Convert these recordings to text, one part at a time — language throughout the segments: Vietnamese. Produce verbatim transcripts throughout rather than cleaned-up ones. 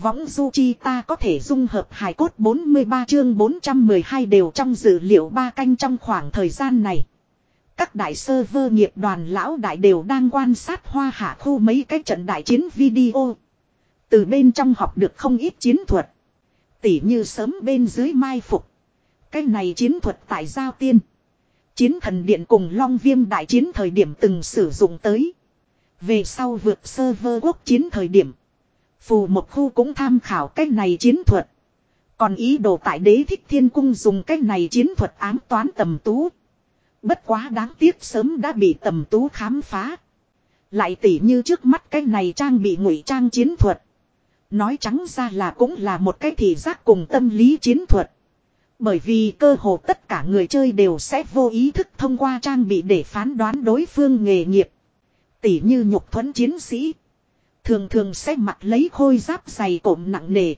võng du chi ta có thể dung hợp hài cốt bốn mươi ba chương bốn trăm mười hai đều trong dữ liệu ba canh trong khoảng thời gian này. Các đại server nghiệp đoàn lão đại đều đang quan sát hoa hạ khu mấy cái trận đại chiến video. Từ bên trong học được không ít chiến thuật. Tỉ như sớm bên dưới mai phục. Cái này chiến thuật tại Giao Tiên. Chiến thần điện cùng Long Viêm đại chiến thời điểm từng sử dụng tới. Về sau vượt server quốc chiến thời điểm. Phù một khu cũng tham khảo cái này chiến thuật. Còn ý đồ tại Đế Thích Thiên Cung dùng cái này chiến thuật ám toán Tầm Tú. Bất quá đáng tiếc sớm đã bị Tầm Tú khám phá. Lại tỉ như trước mắt cái này trang bị ngụy trang chiến thuật. Nói trắng ra là cũng là một cái thị giác cùng tâm lý chiến thuật. Bởi vì cơ hồ tất cả người chơi đều sẽ vô ý thức thông qua trang bị để phán đoán đối phương nghề nghiệp. Tỉ như nhục thuẫn chiến sĩ. Thường thường sẽ mặc lấy khôi giáp dày cộm nặng nề.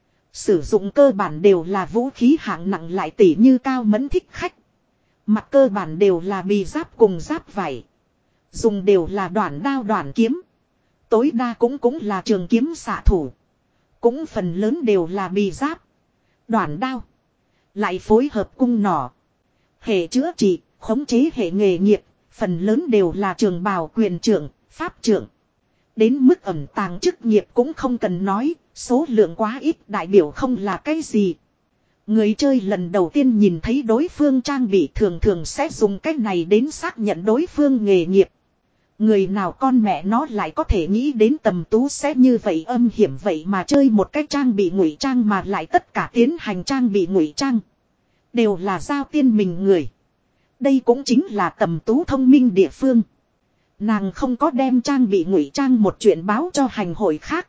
Sử dụng cơ bản đều là vũ khí hạng nặng lại tỉ như cao mẫn thích khách. Mặc cơ bản đều là bì giáp cùng giáp vải. Dùng đều là đoạn đao đoạn kiếm. Tối đa cũng cũng là trường kiếm xạ thủ. Cũng phần lớn đều là bì giáp. Đoạn đao. Lại phối hợp cung nỏ. Hệ chữa trị, khống chế hệ nghề nghiệp. Phần lớn đều là trường bào quyền trưởng, pháp trưởng. Đến mức ẩn tàng chức nghiệp cũng không cần nói. Số lượng quá ít đại biểu không là cái gì. Người chơi lần đầu tiên nhìn thấy đối phương trang bị thường thường sẽ dùng cách này đến xác nhận đối phương nghề nghiệp. Người nào con mẹ nó lại có thể nghĩ đến Tầm Tú sẽ như vậy âm hiểm vậy mà chơi một cái trang bị ngụy trang mà lại tất cả tiến hành trang bị ngụy trang. Đều là Giao Tiên mình người. Đây cũng chính là Tầm Tú thông minh địa phương. Nàng không có đem trang bị ngụy trang một chuyện báo cho hành hội khác.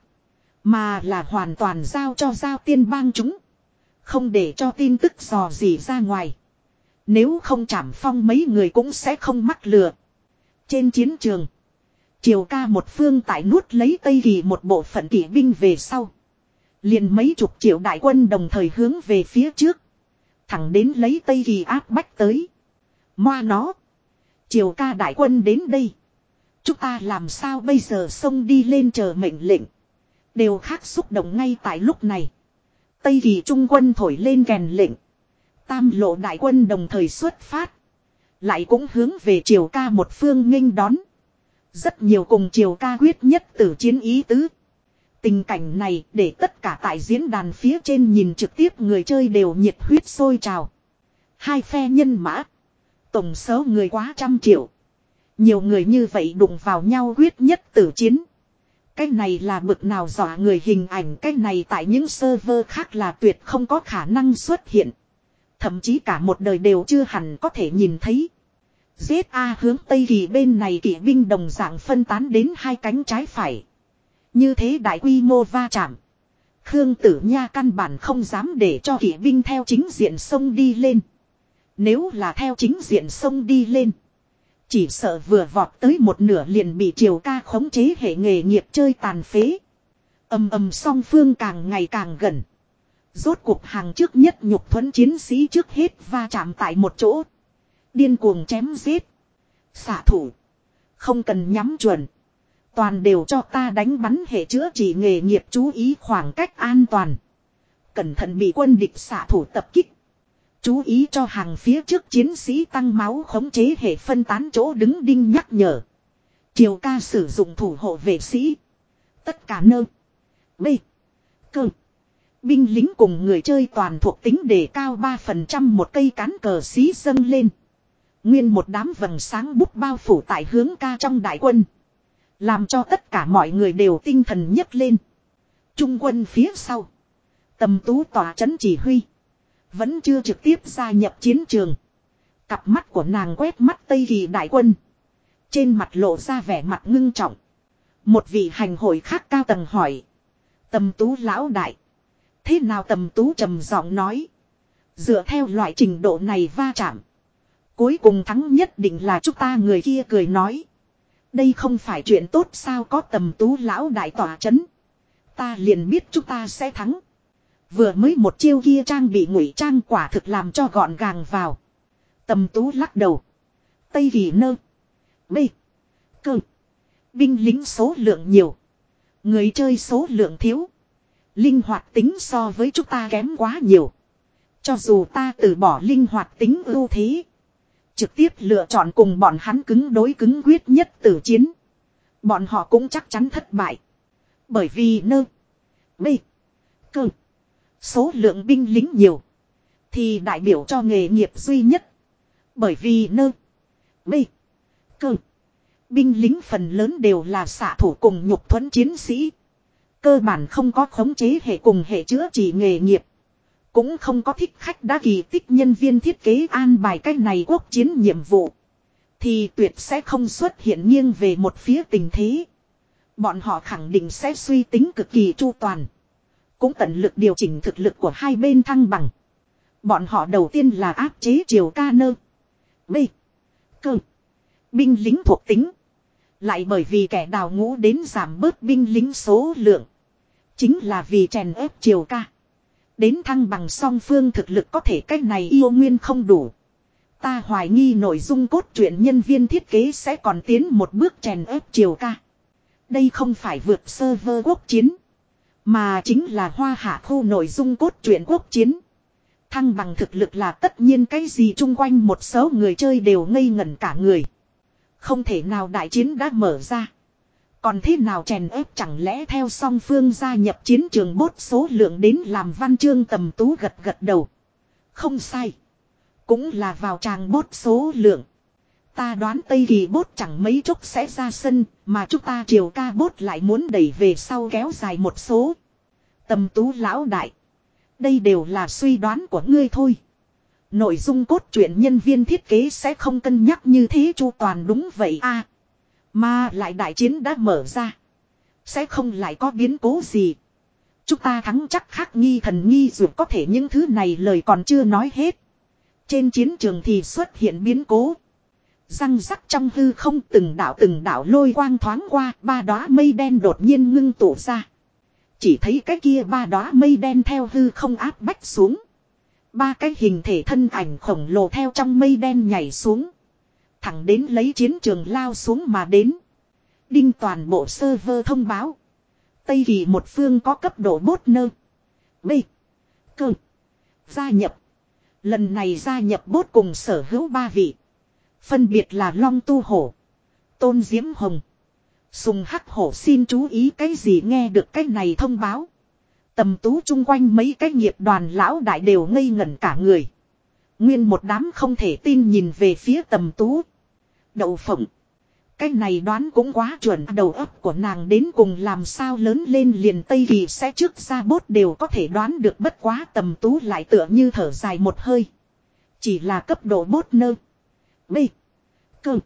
Mà là hoàn toàn giao cho Giao Tiên bang chúng. Không để cho tin tức dò gì ra ngoài. Nếu không Trảm Phong mấy người cũng sẽ không mắc lừa. Trên chiến trường. Triều ca một phương tại nuốt lấy Tây Kỳ một bộ phận kỵ binh về sau. Liền mấy chục triệu đại quân đồng thời hướng về phía trước. Thẳng đến lấy Tây Kỳ áp bách tới. Moa nó. Triều ca đại quân đến đây. Chúng ta làm sao bây giờ xông đi lên chờ mệnh lệnh. Đều khác xúc động ngay tại lúc này. Tây Kỳ trung quân thổi lên kèn lệnh. Tam lộ đại quân đồng thời xuất phát. Lại cũng hướng về Triều ca một phương nghênh đón. Rất nhiều cùng Triều ca quyết nhất tử chiến ý tứ. Tình cảnh này để tất cả tại diễn đàn phía trên nhìn trực tiếp người chơi đều nhiệt huyết sôi trào. Hai phe nhân mã. Tổng số người quá trăm triệu. Nhiều người như vậy đụng vào nhau quyết nhất tử chiến. Cái này là bực nào dọa người hình ảnh. Cái này tại những server khác là tuyệt không có khả năng xuất hiện. Thậm chí cả một đời đều chưa hẳn có thể nhìn thấy. zét a hướng Tây Kỳ bên này kỵ binh đồng dạng phân tán đến hai cánh trái phải. Như thế đại quy mô va chạm. Khương Tử Nha căn bản không dám để cho kỵ binh theo chính diện sông đi lên. Nếu là theo chính diện sông đi lên. Chỉ sợ vừa vọt tới một nửa liền bị Triều ca khống chế hệ nghề nghiệp chơi tàn phế. Ầm ầm song phương càng ngày càng gần. Rốt cuộc hàng trước nhất nhục thuẫn chiến sĩ trước hết va chạm tại một chỗ. Điên cuồng chém giết. Xạ thủ. Không cần nhắm chuẩn. Toàn đều cho ta đánh bắn hệ chữa trị nghề nghiệp chú ý khoảng cách an toàn. Cẩn thận bị quân địch xạ thủ tập kích. Chú ý cho hàng phía trước chiến sĩ tăng máu khống chế hệ phân tán chỗ đứng đinh nhắc nhở. Triều ca sử dụng thủ hộ vệ sĩ. Tất cả nơ. B. Cơ. Binh lính cùng người chơi toàn thuộc tính đề cao ba phần trăm một cây cán cờ xí dâng lên. Nguyên một đám vầng sáng bút bao phủ tại hướng ca trong đại quân. Làm cho tất cả mọi người đều tinh thần nhấc lên. Trung quân phía sau. Tầm Tú tỏa trấn chỉ huy. Vẫn chưa trực tiếp gia nhập chiến trường. Cặp mắt của nàng quét mắt Tây Kỳ đại quân. Trên mặt lộ ra vẻ mặt ngưng trọng. Một vị hành hội khác cao tầng hỏi. Tầm Tú lão đại. Thế nào Tầm Tú trầm giọng nói. Dựa theo loại trình độ này va chạm. Cuối cùng thắng nhất định là chúng ta người kia cười nói. Đây không phải chuyện tốt sao có Tầm Tú lão đại tỏa chấn. Ta liền biết chúng ta sẽ thắng. Vừa mới một chiêu kia trang bị ngụy trang quả thực làm cho gọn gàng vào. Tầm Tú lắc đầu. Tây Kỳ nơ. B. Cơ. Binh lính số lượng nhiều. Người chơi số lượng thiếu. Linh hoạt tính so với chúng ta kém quá nhiều. Cho dù ta từ bỏ linh hoạt tính ưu thế. Trực tiếp lựa chọn cùng bọn hắn cứng đối cứng quyết nhất tử chiến. Bọn họ cũng chắc chắn thất bại. Bởi vì nơ. B. Cơ. Số lượng binh lính nhiều. Thì đại biểu cho nghề nghiệp duy nhất. Bởi vì nơ. B. Cơ. Binh lính phần lớn đều là xạ thủ cùng nhục thuẫn chiến sĩ. Cơ bản không có khống chế hệ cùng hệ chữa trị nghề nghiệp. Cũng không có thích khách đã kỳ tích nhân viên thiết kế an bài cách này quốc chiến nhiệm vụ. Thì tuyệt sẽ không xuất hiện nghiêng về một phía tình thế. Bọn họ khẳng định sẽ suy tính cực kỳ chu toàn. Cũng tận lực điều chỉnh thực lực của hai bên thăng bằng. Bọn họ đầu tiên là áp chế triều ca nơ. B. Cơ. Binh lính thuộc tính. Lại bởi vì kẻ đào ngũ đến giảm bớt binh lính số lượng. Chính là vì chèn ép triều ca. Đến thăng bằng song phương thực lực có thể cách này yêu nguyên không đủ. Ta hoài nghi nội dung cốt truyện nhân viên thiết kế sẽ còn tiến một bước chèn ép triều ca. Đây không phải vượt server quốc chiến. Mà chính là hoa hạ khu nội dung cốt truyện quốc chiến. Thăng bằng thực lực là tất nhiên cái gì chung quanh một số người chơi đều ngây ngẩn cả người. Không thể nào đại chiến đã mở ra. Còn thế nào chèn ép chẳng lẽ theo song phương gia nhập chiến trường bốt số lượng đến làm văn chương Tầm Tú gật gật đầu. Không sai. Cũng là vào tràng bốt số lượng. Ta đoán Tây Kỳ bốt chẳng mấy chốc sẽ ra sân, mà chúng ta triều ca bốt lại muốn đẩy về sau kéo dài một số. Tầm Tú lão đại. Đây đều là suy đoán của ngươi thôi. Nội dung cốt truyện nhân viên thiết kế sẽ không cân nhắc như thế chu toàn đúng vậy a. Mà lại đại chiến đã mở ra. Sẽ không lại có biến cố gì. Chúng ta thắng chắc khắc nghi thần nghi dù có thể những thứ này lời còn chưa nói hết. Trên chiến trường thì xuất hiện biến cố. Răng rắc trong hư không từng đảo từng đảo lôi quang thoáng qua, ba đóa mây đen đột nhiên ngưng tụ ra. Chỉ thấy cái kia ba đóa mây đen theo hư không áp bách xuống. Ba cái hình thể thân ảnh khổng lồ theo trong mây đen nhảy xuống. Thẳng đến lấy chiến trường lao xuống mà đến. Đinh toàn bộ server thông báo. Tây Kỳ một phương có cấp độ bốt nơ. B. Cơ. Gia nhập. Lần này gia nhập bốt cùng sở hữu ba vị. Phân biệt là Long Tu Hổ. Tôn Diễm Hồng. Sùng Hắc Hổ xin chú ý cái gì nghe được cái này thông báo. Tầm Tú chung quanh mấy cái nghiệp đoàn lão đại đều ngây ngẩn cả người. Nguyên một đám không thể tin nhìn về phía Tầm Tú. Đậu phộng. Cái này đoán cũng quá chuẩn, đầu óc của nàng đến cùng làm sao lớn lên liền Tây Kỳ sẽ trước ra bốt đều có thể đoán được, bất quá Tầm Tú lại tựa như thở dài một hơi. Chỉ là cấp độ bốt nơ. B. Cơ.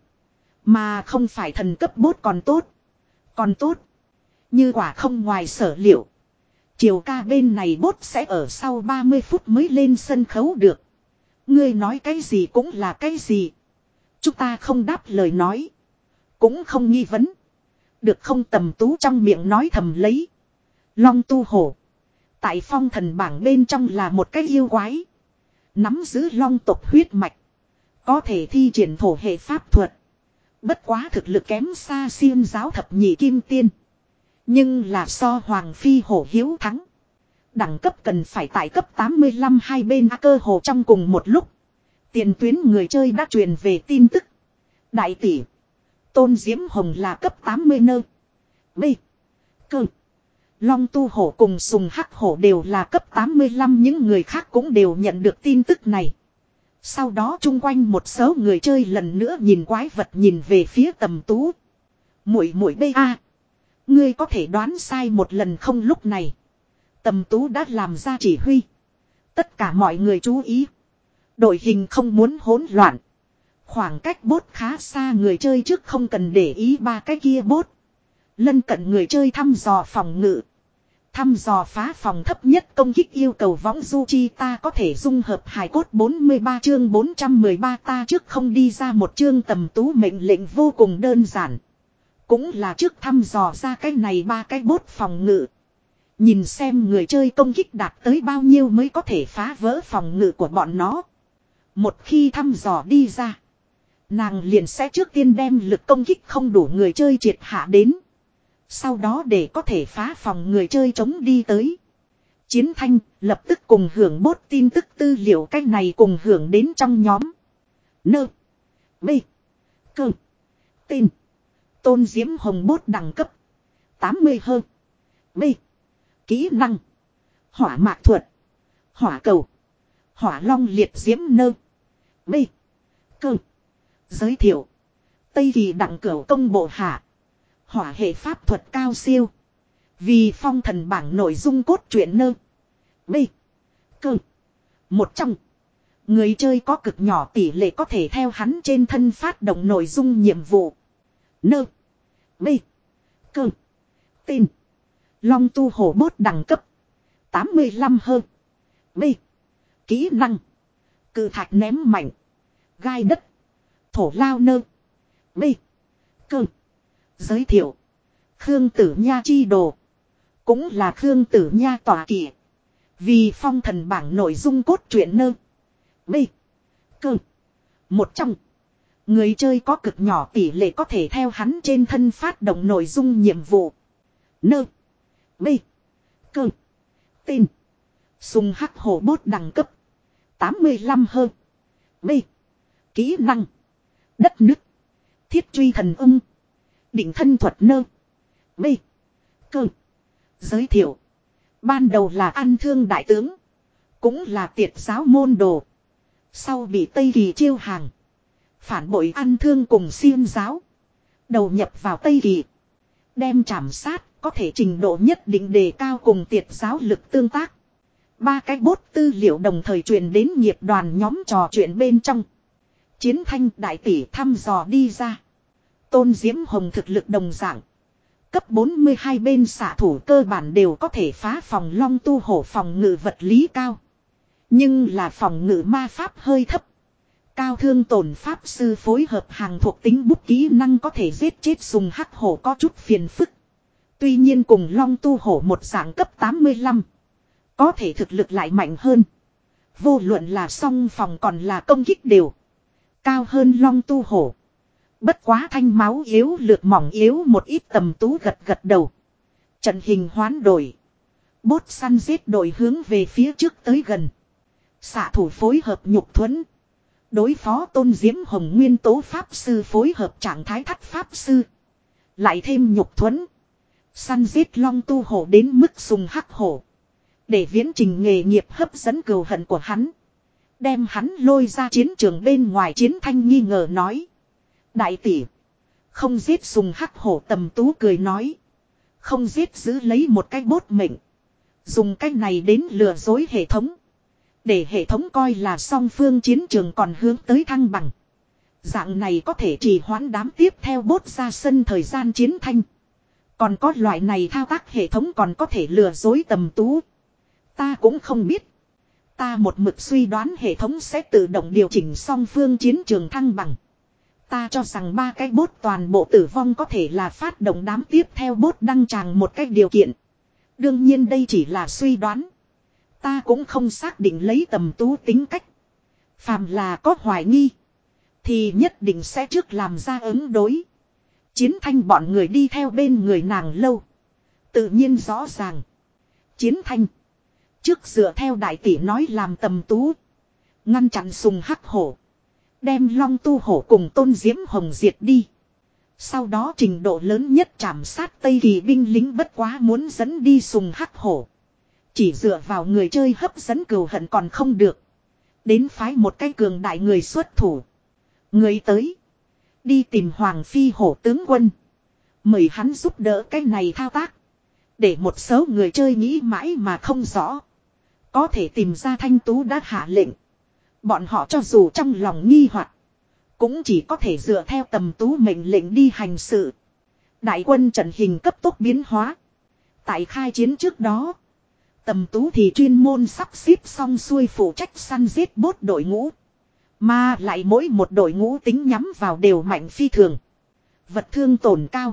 Mà không phải thần cấp bốt còn tốt. Còn tốt. Như quả không ngoài sở liệu. Chiều ca bên này bốt sẽ ở sau ba mươi phút mới lên sân khấu được. Ngươi nói cái gì cũng là cái gì. Chúng ta không đáp lời nói. Cũng không nghi vấn. Được không? Tầm Tú trong miệng nói thầm lấy. Long Tu Hổ. Tại phong thần bảng bên trong là một cái yêu quái. Nắm giữ long tộc huyết mạch. Có thể thi triển thổ hệ pháp thuật. Bất quá thực lực kém xa Xiêm giáo thập nhị kim tiên. Nhưng là so Hoàng Phi Hổ hiếu thắng. Đẳng cấp cần phải tại cấp tám mươi lăm hai bên cơ hồ trong cùng một lúc. Tiền tuyến người chơi đã truyền về tin tức. Đại tỷ. Tôn Diễm Hồng là cấp tám mươi nơ. B. Cơ. Long Tu Hổ cùng Sùng Hắc Hổ đều là cấp tám mươi lăm, những người khác cũng đều nhận được tin tức này. Sau đó chung quanh một số người chơi lần nữa nhìn quái vật nhìn về phía Tầm Tú. Muội muội B A. Ngươi có thể đoán sai một lần không? Lúc này. Tầm Tú đã làm ra chỉ huy. Tất cả mọi người chú ý. Đội hình không muốn hỗn loạn. Khoảng cách bốt khá xa người chơi trước không cần để ý ba cái kia bốt. Lân cận người chơi thăm dò phòng ngự. Thăm dò phá phòng thấp nhất công kích yêu cầu võng du chi ta có thể dung hợp hài cốt bốn mươi ba chương bốn trăm mười ba ta trước không đi ra một chương. Tầm Tú mệnh lệnh vô cùng đơn giản. Cũng là trước thăm dò ra cái này ba cái bốt phòng ngự. Nhìn xem người chơi công kích đạt tới bao nhiêu mới có thể phá vỡ phòng ngự của bọn nó. Một khi thăm dò đi ra. Nàng liền sẽ trước tiên đem lực công kích không đủ người chơi triệt hạ đến. Sau đó để có thể phá phòng người chơi chống đi tới. Chiến thanh lập tức cùng hưởng bốt tin tức tư liệu cách này cùng hưởng đến trong nhóm. Nơ. B. Cơ. Tin. Tôn Diễm Hồng bốt đẳng cấp. tám mươi hơn. B. Kỹ năng. Hỏa mạc thuật. Hỏa cầu. Hỏa long liệt diễm nơ. B. Cơ. Giới thiệu. Tây kỳ đẳng cửu công bộ hạ. Hỏa hệ pháp thuật cao siêu. Vì phong thần bảng nội dung cốt truyện nơ. B. Cơ. Một trong. Người chơi có cực nhỏ tỷ lệ có thể theo hắn trên thân phát động nội dung nhiệm vụ. Nơ. B. Cơ. Tin. Long tu hổ bốt đẳng cấp. tám mươi lăm hơn. B. Kỹ năng. Cự thạch ném mạnh. Gai đất. Thổ lao nơ. B. Cơ. Giới thiệu. Khương Tử Nha chi đồ. Cũng là Khương Tử Nha tỏa kỵ. Vì phong thần bảng nội dung cốt truyện nơ. B. Cơ. Một trong. Người chơi có cực nhỏ tỷ lệ có thể theo hắn trên thân phát động nội dung nhiệm vụ. Nơ. B. Cơ. Tin. Sùng hắc hổ bốt đẳng cấp. tám mươi lăm hơn. B. Kỹ năng. Đất nước. Thiết truy thần ưng. Định thân thuật nơ. B. Cơ. Giới thiệu. Ban đầu là ăn thương đại tướng. Cũng là tiệt giáo môn đồ. Sau bị Tây Kỳ chiêu hàng. Phản bội ăn thương cùng xiêm giáo. Đầu nhập vào Tây Kỳ. Đem trảm sát. Có thể trình độ nhất định đề cao cùng tiệt giáo lực tương tác. Ba cái bốt tư liệu đồng thời truyền đến nghiệp đoàn nhóm trò chuyện bên trong. Chiến thanh đại tỷ thăm dò đi ra. Tôn Diễm Hồng thực lực đồng dạng. Cấp bốn mươi hai bên xạ thủ cơ bản đều có thể phá phòng long tu hổ phòng ngự vật lý cao. Nhưng là phòng ngự ma pháp hơi thấp. Cao thương tổn pháp sư phối hợp hàng thuộc tính bút kỹ năng có thể giết chết sùng hắc hổ có chút phiền phức. Tuy nhiên cùng long tu hổ một dạng cấp tám mươi lăm. Có thể thực lực lại mạnh hơn. Vô luận là song phòng còn là công kích đều. Cao hơn long tu hổ. Bất quá thanh máu yếu lược mỏng yếu một ít tầm tú gật gật đầu. Trận hình hoán đổi. Bốt săn giết đội hướng về phía trước tới gần. Xạ thủ phối hợp nhục thuẫn. Đối phó Tôn Diễm Hồng nguyên tố pháp sư phối hợp trạng thái thắt pháp sư. Lại thêm nhục thuẫn. Săn giết long tu hổ đến mức sùng hắc hổ. Để viễn trình nghề nghiệp hấp dẫn cừu hận của hắn. Đem hắn lôi ra chiến trường bên ngoài. Chiến thanh nghi ngờ nói. Đại tỷ. Không giết sùng hắc hổ tầm tú cười nói. Không giết giữ lấy một cái bốt mệnh. Dùng cái này đến lừa dối hệ thống. Để hệ thống coi là song phương chiến trường còn hướng tới thăng bằng. Dạng này có thể trì hoãn đám tiếp theo bốt ra sân thời gian chiến thanh. Còn có loại này thao tác hệ thống còn có thể lừa dối tầm tú. Ta cũng không biết. Ta một mực suy đoán hệ thống sẽ tự động điều chỉnh song phương chiến trường thăng bằng. Ta cho rằng ba cái bốt toàn bộ tử vong có thể là phát động đám tiếp theo bốt đăng tràng một cách điều kiện. Đương nhiên đây chỉ là suy đoán. Ta cũng không xác định lấy tầm tú tính cách. Phàm là có hoài nghi. Thì nhất định sẽ trước làm ra ứng đối. Chiến thanh bọn người đi theo bên người nàng lâu. Tự nhiên rõ ràng. Chiến thanh. Trước dựa theo đại tỷ nói làm tầm tú. Ngăn chặn sùng hắc hổ. Đem long tu hổ cùng Tôn Diễm Hồng diệt đi. Sau đó trình độ lớn nhất trảm sát Tây Kỳ binh lính bất quá muốn dẫn đi sùng hắc hổ. Chỉ dựa vào người chơi hấp dẫn cừu hận còn không được. Đến phái một cái cường đại người xuất thủ. Người tới. Đi tìm Hoàng Phi hổ tướng quân. Mời hắn giúp đỡ cái này thao tác. Để một số người chơi nghĩ mãi mà không rõ. Có thể tìm ra Thanh Tú đã hạ lệnh. Bọn họ cho dù trong lòng nghi hoặc cũng chỉ có thể dựa theo tầm tú mệnh lệnh đi hành sự. Đại quân trận hình cấp tốc biến hóa. Tại khai chiến trước đó. Tầm tú thì chuyên môn sắp xếp xong xuôi phụ trách săn giết bốt đội ngũ. Mà lại mỗi một đội ngũ tính nhắm vào đều mạnh phi thường. Vật thương tổn cao.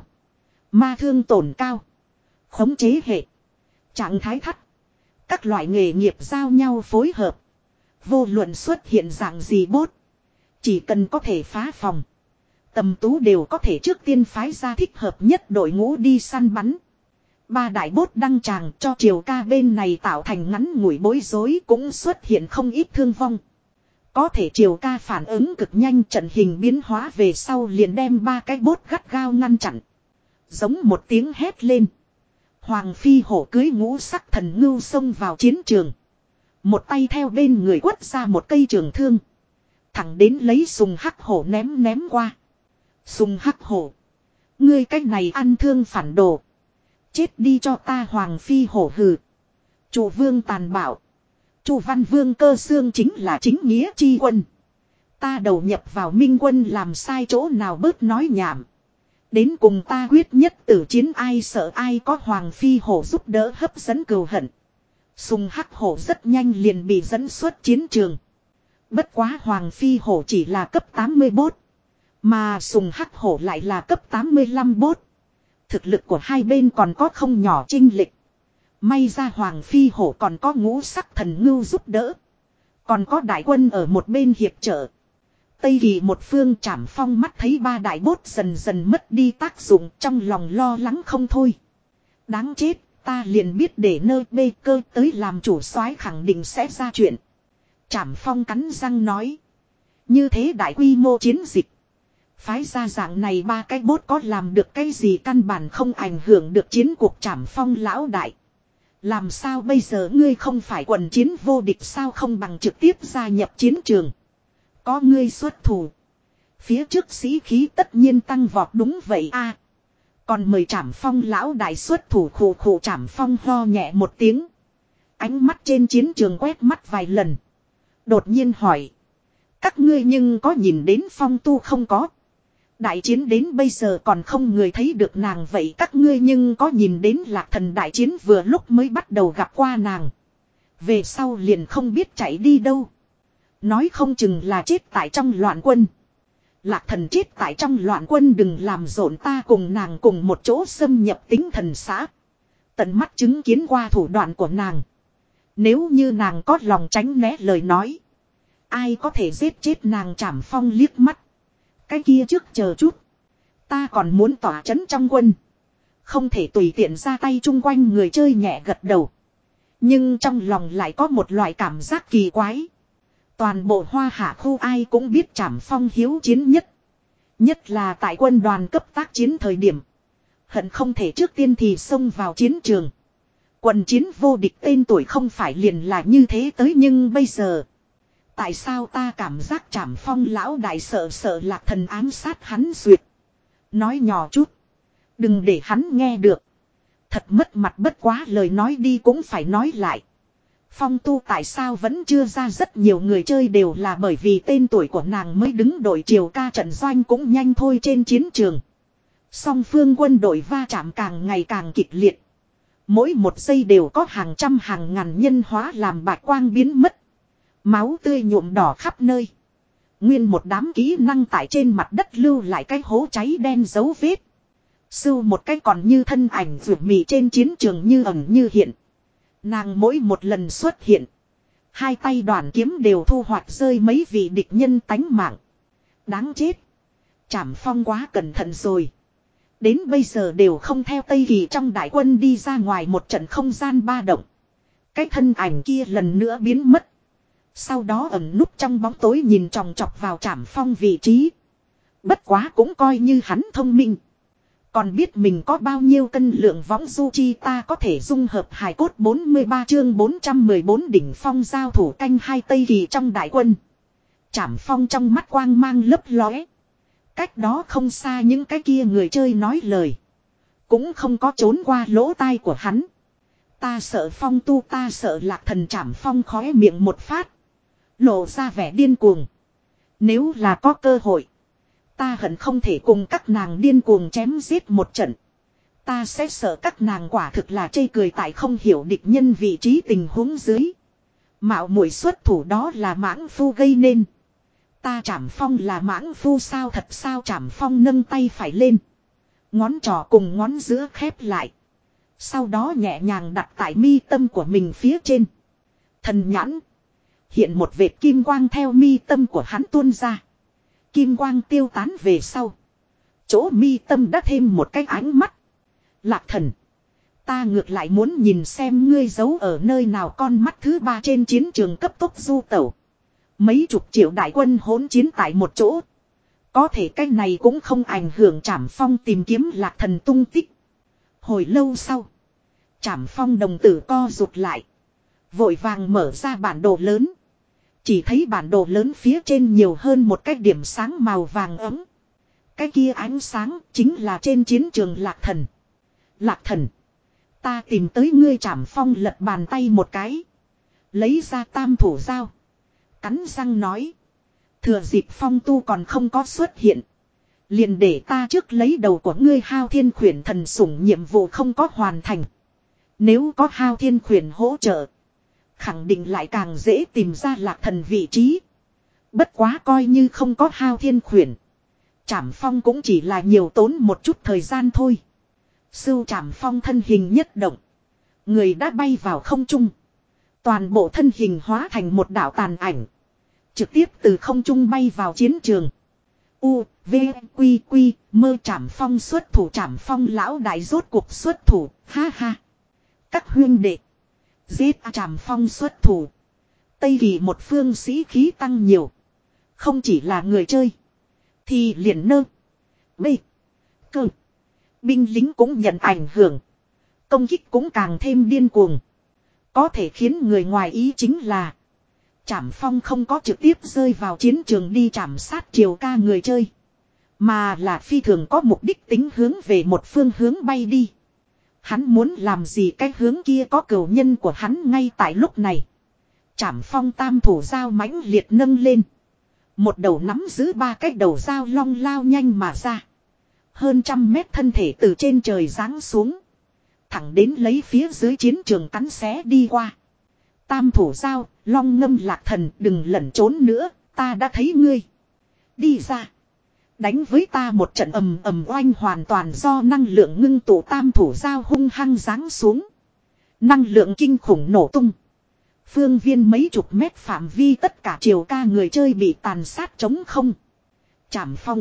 Ma thương tổn cao. Khống chế hệ. Trạng thái thắt. Các loại nghề nghiệp giao nhau phối hợp. Vô luận xuất hiện dạng gì bốt. Chỉ cần có thể phá phòng. Tầm tú đều có thể trước tiên phái ra thích hợp nhất đội ngũ đi săn bắn. Ba đại bốt đăng tràng cho Triều ca bên này tạo thành ngắn ngủi bối rối, cũng xuất hiện không ít thương vong. Có thể Triều ca phản ứng cực nhanh, trận hình biến hóa về sau liền đem ba cái bốt gắt gao ngăn chặn. Giống một tiếng hét lên. Hoàng phi hổ cưới ngũ sắc thần ngưu xông vào chiến trường. Một tay theo bên người quất ra một cây trường thương. Thẳng đến lấy sùng hắc hổ ném ném qua. Sùng hắc hổ. Ngươi cách này ăn thương phản đồ. Chết đi cho ta Hoàng phi hổ hừ. Chủ vương tàn bạo. Chủ văn vương cơ xương chính là chính nghĩa chi quân. Ta đầu nhập vào minh quân làm sai chỗ nào bớt nói nhảm. Đến cùng ta quyết nhất tử chiến, ai sợ ai, có Hoàng phi hổ giúp đỡ hấp dẫn cừu hận. Sùng hắc hổ rất nhanh liền bị dẫn xuất chiến trường. Bất quá Hoàng phi hổ chỉ là cấp tám mươi bốt. Mà sùng hắc hổ lại là cấp tám mươi lăm bốt. Thực lực của hai bên còn có không nhỏ chênh lệch. May ra Hoàng phi hổ còn có ngũ sắc thần ngưu giúp đỡ. Còn có đại quân ở một bên hiệp trợ. Tây kỳ một phương Trảm Phong mắt thấy ba đại bốt dần dần mất đi tác dụng, trong lòng lo lắng không thôi. Đáng chết, ta liền biết để nơi bê cơ tới làm chủ soái khẳng định sẽ ra chuyện. Trảm Phong cắn răng nói. Như thế đại quy mô chiến dịch. Phái ra dạng này ba cái bốt có làm được cái gì, căn bản không ảnh hưởng được chiến cuộc. Trảm Phong lão đại. Làm sao bây giờ, ngươi không phải quần chiến vô địch sao, không bằng trực tiếp gia nhập chiến trường. Có ngươi xuất thủ. Phía trước sĩ khí tất nhiên tăng vọt, đúng vậy a. Còn mời Trảm Phong lão đại xuất thủ. Khổ khổ Trảm Phong ho nhẹ một tiếng. Ánh mắt trên chiến trường quét mắt vài lần. Đột nhiên hỏi. Các ngươi nhưng có nhìn đến Phong tu không có? Đại chiến đến bây giờ còn không người thấy được nàng, vậy các ngươi nhưng có nhìn đến Lạc Thần đại chiến vừa lúc mới bắt đầu gặp qua nàng. Về sau liền không biết chạy đi đâu. Nói không chừng là chết tại trong loạn quân. Lạc Thần chết tại trong loạn quân, đừng làm rộn, ta cùng nàng cùng một chỗ xâm nhập Tính Thần xã. Tận mắt chứng kiến qua thủ đoạn của nàng. Nếu như nàng có lòng tránh né lời nói, ai có thể giết chết nàng? Trảm Phong liếc mắt. Cái kia trước chờ chút. Ta còn muốn tỏa chấn trong quân. Không thể tùy tiện ra tay. Chung quanh người chơi nhẹ gật đầu. Nhưng trong lòng lại có một loại cảm giác kỳ quái. Toàn bộ Hoa Hạ khu ai cũng biết Trảm Phong hiếu chiến nhất. Nhất là tại quân đoàn cấp tác chiến thời điểm. Hận không thể trước tiên thì xông vào chiến trường. Quần chiến vô địch tên tuổi không phải liền là như thế tới, nhưng bây giờ. Tại sao ta cảm giác Trảm Phong lão đại sợ sợ Lạc Thần ám sát hắn duyệt. Nói nhỏ chút. Đừng để hắn nghe được. Thật mất mặt, bất quá lời nói đi cũng phải nói lại. Phong tu tại sao vẫn chưa ra, rất nhiều người chơi đều là bởi vì tên tuổi của nàng mới đứng đội Triều ca trận doanh cũng nhanh thôi. Trên chiến trường. Song phương quân đội va chạm càng ngày càng kịch liệt. Mỗi một giây đều có hàng trăm hàng ngàn nhân hóa làm bạch quang biến mất. Máu tươi nhuộm đỏ khắp nơi. Nguyên một đám kỹ năng tại trên mặt đất lưu lại cái hố cháy đen dấu vết. Sưu một cái còn như thân ảnh vượt mì trên chiến trường như ẩn như hiện. Nàng mỗi một lần xuất hiện, hai tay đoàn kiếm đều thu hoạch rơi mấy vị địch nhân tánh mạng. Đáng chết. Trảm Phong quá cẩn thận rồi. Đến bây giờ đều không theo Tây Kỳ trong đại quân đi ra ngoài một trận không gian ba động. Cái thân ảnh kia lần nữa biến mất. Sau đó ẩn núp trong bóng tối nhìn chòng chọc vào Trảm Phong vị trí. Bất quá cũng coi như hắn thông minh. Còn biết mình có bao nhiêu cân lượng võng du chi, ta có thể dung hợp hài cốt. Bốn mươi ba chương bốn trăm mười bốn đỉnh phong giao thủ canh hai Tây Kỳ trong đại quân. Trảm Phong trong mắt quang mang lấp lóe. Cách đó không xa những cái kia người chơi nói lời. Cũng không có trốn qua lỗ tai của hắn. Ta sợ Phong tu, ta sợ Lạc Thần. Trảm Phong khóe miệng một phát. Lộ ra vẻ điên cuồng. Nếu là có cơ hội, ta hận không thể cùng các nàng điên cuồng chém giết một trận. Ta sẽ sợ các nàng quả thực là chê cười tại không hiểu địch nhân vị trí tình huống dưới. Mạo muội xuất thủ, đó là mãng phu gây nên. Ta Trảm Phong là mãng phu sao, thật sao? Trảm Phong nâng tay phải lên. Ngón trỏ cùng ngón giữa khép lại. Sau đó nhẹ nhàng đặt tại mi tâm của mình phía trên. Thần nhãn. Hiện một vệt kim quang theo mi tâm của hắn tuôn ra. Kim quang tiêu tán về sau. Chỗ mi tâm đã thêm một cái ánh mắt. Lạc Thần. Ta ngược lại muốn nhìn xem ngươi giấu ở nơi nào. Con mắt thứ ba trên chiến trường cấp tốc du tẩu. Mấy chục triệu đại quân hỗn chiến tại một chỗ. Có thể cái này cũng không ảnh hưởng Trảm Phong tìm kiếm Lạc Thần tung tích. Hồi lâu sau. Trảm Phong đồng tử co rụt lại. Vội vàng mở ra bản đồ lớn. Chỉ thấy bản đồ lớn phía trên nhiều hơn một cái điểm sáng màu vàng ấm. Cái kia ánh sáng chính là trên chiến trường Lạc Thần. Lạc Thần. Ta tìm tới ngươi. Trảm Phong lật bàn tay một cái. Lấy ra tam thủ dao. Cắn răng nói. Thừa dịp Phong tu còn không có xuất hiện. Liền để ta trước lấy đầu của ngươi. Hao Thiên Khuyển thần sủng nhiệm vụ không có hoàn thành. Nếu có Hao Thiên Khuyển hỗ trợ. Khẳng định lại càng dễ tìm ra Lạc Thần vị trí. Bất quá coi như không có Hao Thiên Khuyển. Trảm Phong cũng chỉ là nhiều tốn một chút thời gian thôi. Sưu Trảm Phong thân hình nhất động. Người đã bay vào không trung. Toàn bộ thân hình hóa thành một đạo tàn ảnh. Trực tiếp từ không trung bay vào chiến trường. U, V, Quy, Quy, mơ. Trảm Phong xuất thủ. Trảm Phong lão đại rốt cuộc xuất thủ. Ha ha. Các huyên đệ. Giết Trảm Phong xuất thủ. Tây Kỳ một phương sĩ khí tăng nhiều. Không chỉ là người chơi. Thì liền nơ. Bê. Cơ. Binh lính cũng nhận ảnh hưởng. Công kích cũng càng thêm điên cuồng. Có thể khiến người ngoài ý chính là. Trảm Phong không có trực tiếp rơi vào chiến trường đi trảm sát triều ca người chơi. Mà là phi thường có mục đích tính hướng về một phương hướng bay đi. Hắn muốn làm gì cái hướng kia có cừu nhân của hắn ngay tại lúc này. Trảm Phong tam thủ dao mãnh liệt nâng lên. Một đầu nắm giữ ba cái đầu dao long lao nhanh mà ra. Hơn trăm mét thân thể từ trên trời giáng xuống. Thẳng đến lấy phía dưới chiến trường cắn xé đi qua. Tam thủ dao, long ngâm Lạc Thần, đừng lẩn trốn nữa, ta đã thấy ngươi. Đi ra. Đánh với ta một trận ầm ầm oanh hoàn toàn do năng lượng ngưng tụ. Tam thủ dao hung hăng giáng xuống. Năng lượng kinh khủng nổ tung. Phương viên mấy chục mét phạm vi tất cả triều ca người chơi bị tàn sát trống không. Trảm Phong.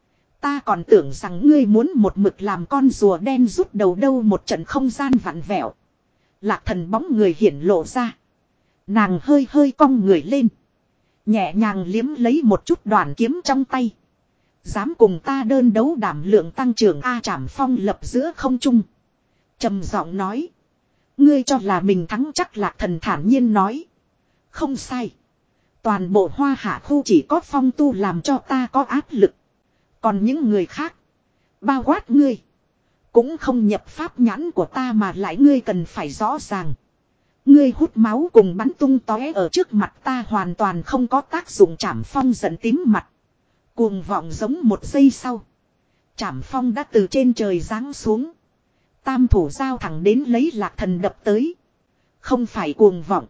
Ta còn tưởng rằng ngươi muốn một mực làm con rùa đen rút đầu đâu. Một trận không gian vặn vẹo. Lạc Thần bóng người hiển lộ ra. Nàng hơi hơi cong người lên. Nhẹ nhàng liếm lấy một chút đoàn kiếm trong tay. Dám cùng ta đơn đấu đảm lượng tăng trưởng A. Trảm Phong lập giữa không trung. Trầm giọng nói. Ngươi cho là mình thắng chắc. Lạc Thần thản nhiên nói. Không sai. Toàn bộ Hoa Hạ khu chỉ có Phong tu làm cho ta có áp lực. Còn những người khác. Bao quát ngươi. Cũng không nhập pháp nhãn của ta mà lại ngươi cần phải rõ ràng. Ngươi hút máu cùng bắn tung tóe ở trước mặt ta hoàn toàn không có tác dụng. Trảm Phong giận tím mặt. Cuồng vọng giống một giây sau. Trảm Phong đã từ trên trời giáng xuống. Tam thủ dao thẳng đến lấy Lạc Thần đập tới. Không phải cuồng vọng.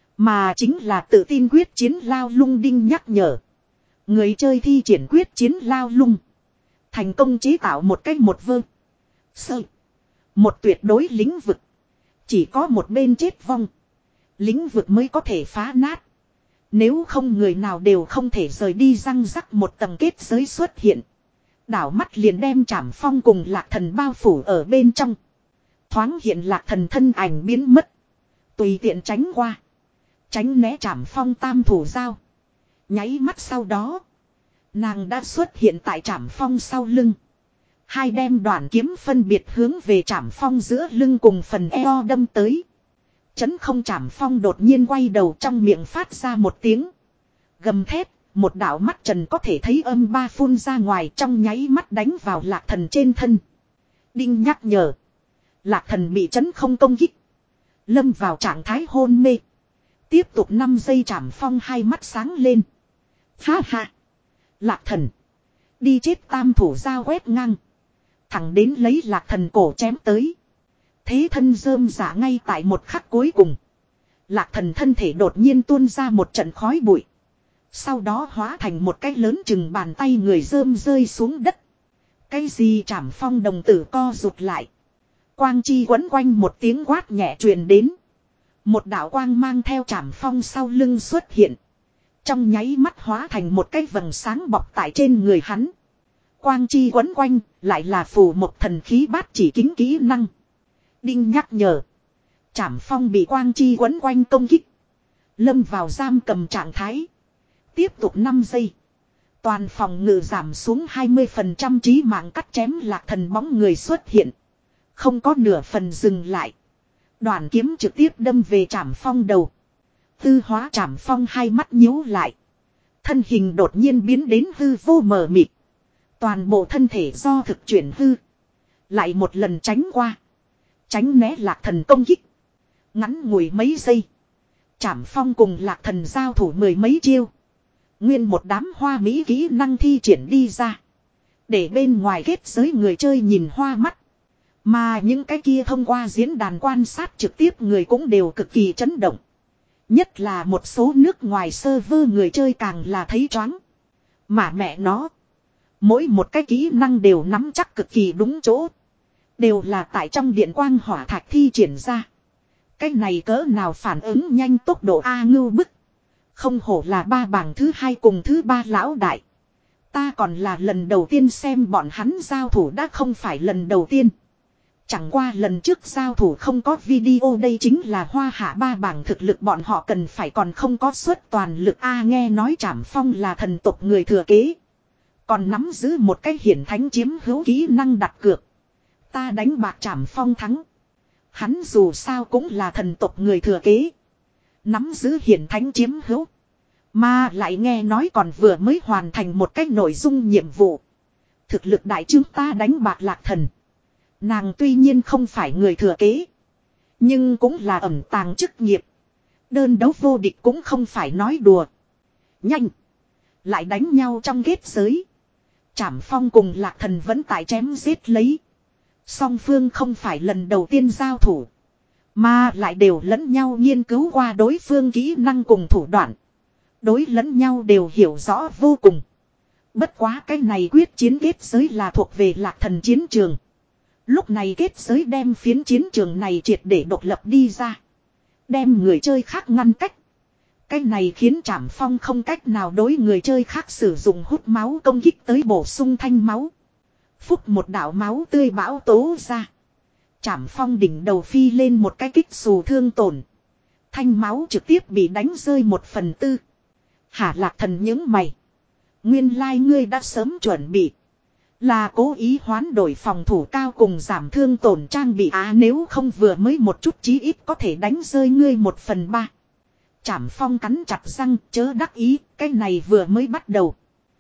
Mà chính là tự tin quyết chiến lao lung đinh nhắc nhở. Người chơi thi triển quyết chiến lao lung. Thành công chế tạo một cách một vơ. Sơ. Một tuyệt đối lĩnh vực. Chỉ có một bên chết vong. Lĩnh vực mới có thể phá nát. Nếu không người nào đều không thể rời đi. Răng rắc một tầng kết giới xuất hiện. Đảo mắt liền đem Trảm Phong cùng Lạc Thần bao phủ ở bên trong. Thoáng hiện Lạc Thần thân ảnh biến mất. Tùy tiện tránh qua. Tránh né Trảm Phong tam thủ dao. Nháy mắt sau đó. Nàng đã xuất hiện tại Trảm Phong sau lưng. Hai đem đoạn kiếm phân biệt hướng về Trảm Phong giữa lưng cùng phần eo đâm tới. Chấn không. Trảm Phong đột nhiên quay đầu trong miệng phát ra một tiếng. Gầm thét, một đạo mắt trần có thể thấy âm ba phun ra ngoài trong nháy mắt đánh vào Lạc Thần trên thân. Đinh nhắc nhở. Lạc Thần bị chấn không công kích. Lâm vào trạng thái hôn mê. Tiếp tục năm giây. Trảm Phong hai mắt sáng lên. Ha ha. Lạc Thần. Đi chết. Tam thủ dao quét ngang. Thẳng đến lấy Lạc Thần cổ chém tới. Thế thân rơm rả ngay tại một khắc cuối cùng. Lạc Thần thân thể đột nhiên tuôn ra một trận khói bụi. Sau đó hóa thành một cái lớn chừng bàn tay người rơm rơi xuống đất. Cái gì? Trảm Phong đồng tử co rụt lại. Quang chi quấn quanh một tiếng quát nhẹ truyền đến. Một đạo quang mang theo Trảm Phong sau lưng xuất hiện. Trong nháy mắt hóa thành một cái vầng sáng bọc tại trên người hắn. Quang chi quấn quanh lại là phù một thần khí bát chỉ kính kỹ năng. Đinh nhắc nhở. Trảm phong bị quang chi quấn quanh công kích. Lâm vào giam cầm trạng thái. Tiếp tục năm giây. Toàn phòng ngự giảm xuống hai mươi phần trăm chí mạng cắt chém Lạc Thần bóng người xuất hiện. Không có nửa phần dừng lại. Đoàn kiếm trực tiếp đâm về Trảm phong đầu. Tư hóa Trảm phong hai mắt nhíu lại. Thân hình đột nhiên biến đến hư vô mờ mịt. Toàn bộ thân thể do thực chuyển hư. Lại một lần tránh qua. Tránh né Lạc Thần công kích. Ngắn ngủi mấy giây. Trảm phong cùng Lạc Thần giao thủ mười mấy chiêu. Nguyên một đám hoa mỹ kỹ năng thi triển đi ra. Để bên ngoài kết giới người chơi nhìn hoa mắt. Mà những cái kia thông qua diễn đàn quan sát trực tiếp người cũng đều cực kỳ chấn động. Nhất là một số nước ngoài server người chơi càng là thấy choáng. Mà mẹ nó. Mỗi một cái kỹ năng đều nắm chắc cực kỳ đúng chỗ. Đều là tại trong điện quang hỏa thạch thi triển ra. Cái này cỡ nào phản ứng nhanh tốc độ A ngưu bức. Không hổ là ba bảng thứ hai cùng thứ ba lão đại. Ta còn là lần đầu tiên xem bọn hắn giao thủ đã không phải lần đầu tiên. Chẳng qua lần trước giao thủ không có video đây chính là hoa hạ ba bảng thực lực bọn họ cần phải còn không có suất toàn lực A nghe nói Trảm phong là thần tộc người thừa kế. Còn nắm giữ một cái hiển thánh chiếm hữu kỹ năng đặt cược. Ta đánh bạc Trảm phong thắng. Hắn dù sao cũng là thần tộc người thừa kế. Nắm giữ hiển thánh chiếm hữu. Mà lại nghe nói còn vừa mới hoàn thành một cái nội dung nhiệm vụ. Thực lực đại chúng ta đánh bạc Lạc Thần. Nàng tuy nhiên không phải người thừa kế. Nhưng cũng là ẩn tàng chức nghiệp. Đơn đấu vô địch cũng không phải nói đùa. Nhanh. Lại đánh nhau trong kết giới. Trảm phong cùng Lạc Thần vẫn tại chém giết lấy. Song phương không phải lần đầu tiên giao thủ. Mà lại đều lẫn nhau nghiên cứu qua đối phương kỹ năng cùng thủ đoạn. Đối lẫn nhau đều hiểu rõ vô cùng. Bất quá cái này quyết chiến kết giới là thuộc về Lạc Thần chiến trường. Lúc này kết giới đem phiến chiến trường này triệt để độc lập đi ra. Đem người chơi khác ngăn cách. Cái này khiến Trảm phong không cách nào đối người chơi khác sử dụng hút máu công kích tới bổ sung thanh máu. Phúc một đạo máu tươi bão tố ra. Trảm phong đỉnh đầu phi lên một cái kích xù thương tổn. Thanh máu trực tiếp bị đánh rơi một phần tư. Hả Lạc Thần những mày. Nguyên lai like ngươi đã sớm chuẩn bị. Là cố ý hoán đổi phòng thủ cao cùng giảm thương tổn trang bị á nếu không vừa mới một chút chí ít có thể đánh rơi ngươi một phần ba. Trảm phong cắn chặt răng chớ đắc ý, cái này vừa mới bắt đầu.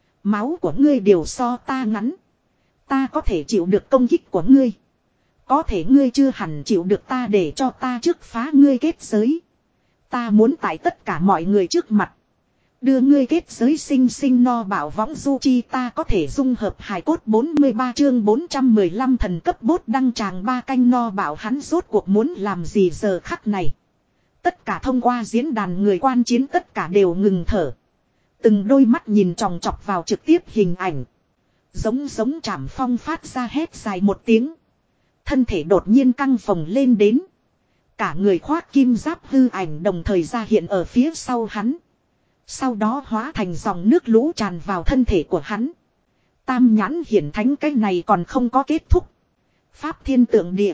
Máu của ngươi đều so ta ngắn. Ta có thể chịu được công kích của ngươi. Có thể ngươi chưa hẳn chịu được ta để cho ta trước phá ngươi kết giới. Ta muốn tại tất cả mọi người trước mặt. Đưa ngươi kết giới sinh sinh no bảo võng du chi ta có thể dung hợp hài cốt bốn mươi ba chương bốn trăm mười lăm thần cấp bốt đăng tràng ba canh no bảo hắn rốt cuộc muốn làm gì giờ khắc này. Tất cả thông qua diễn đàn người quan chiến tất cả đều ngừng thở. Từng đôi mắt nhìn tròng trọc vào trực tiếp hình ảnh. Giống giống Trảm phong phát ra hét dài một tiếng. Thân thể đột nhiên căng phồng lên đến. Cả người khoác kim giáp hư ảnh đồng thời ra hiện ở phía sau hắn. Sau đó hóa thành dòng nước lũ tràn vào thân thể của hắn. Tam nhãn hiển thánh cái này còn không có kết thúc. Pháp thiên tượng địa.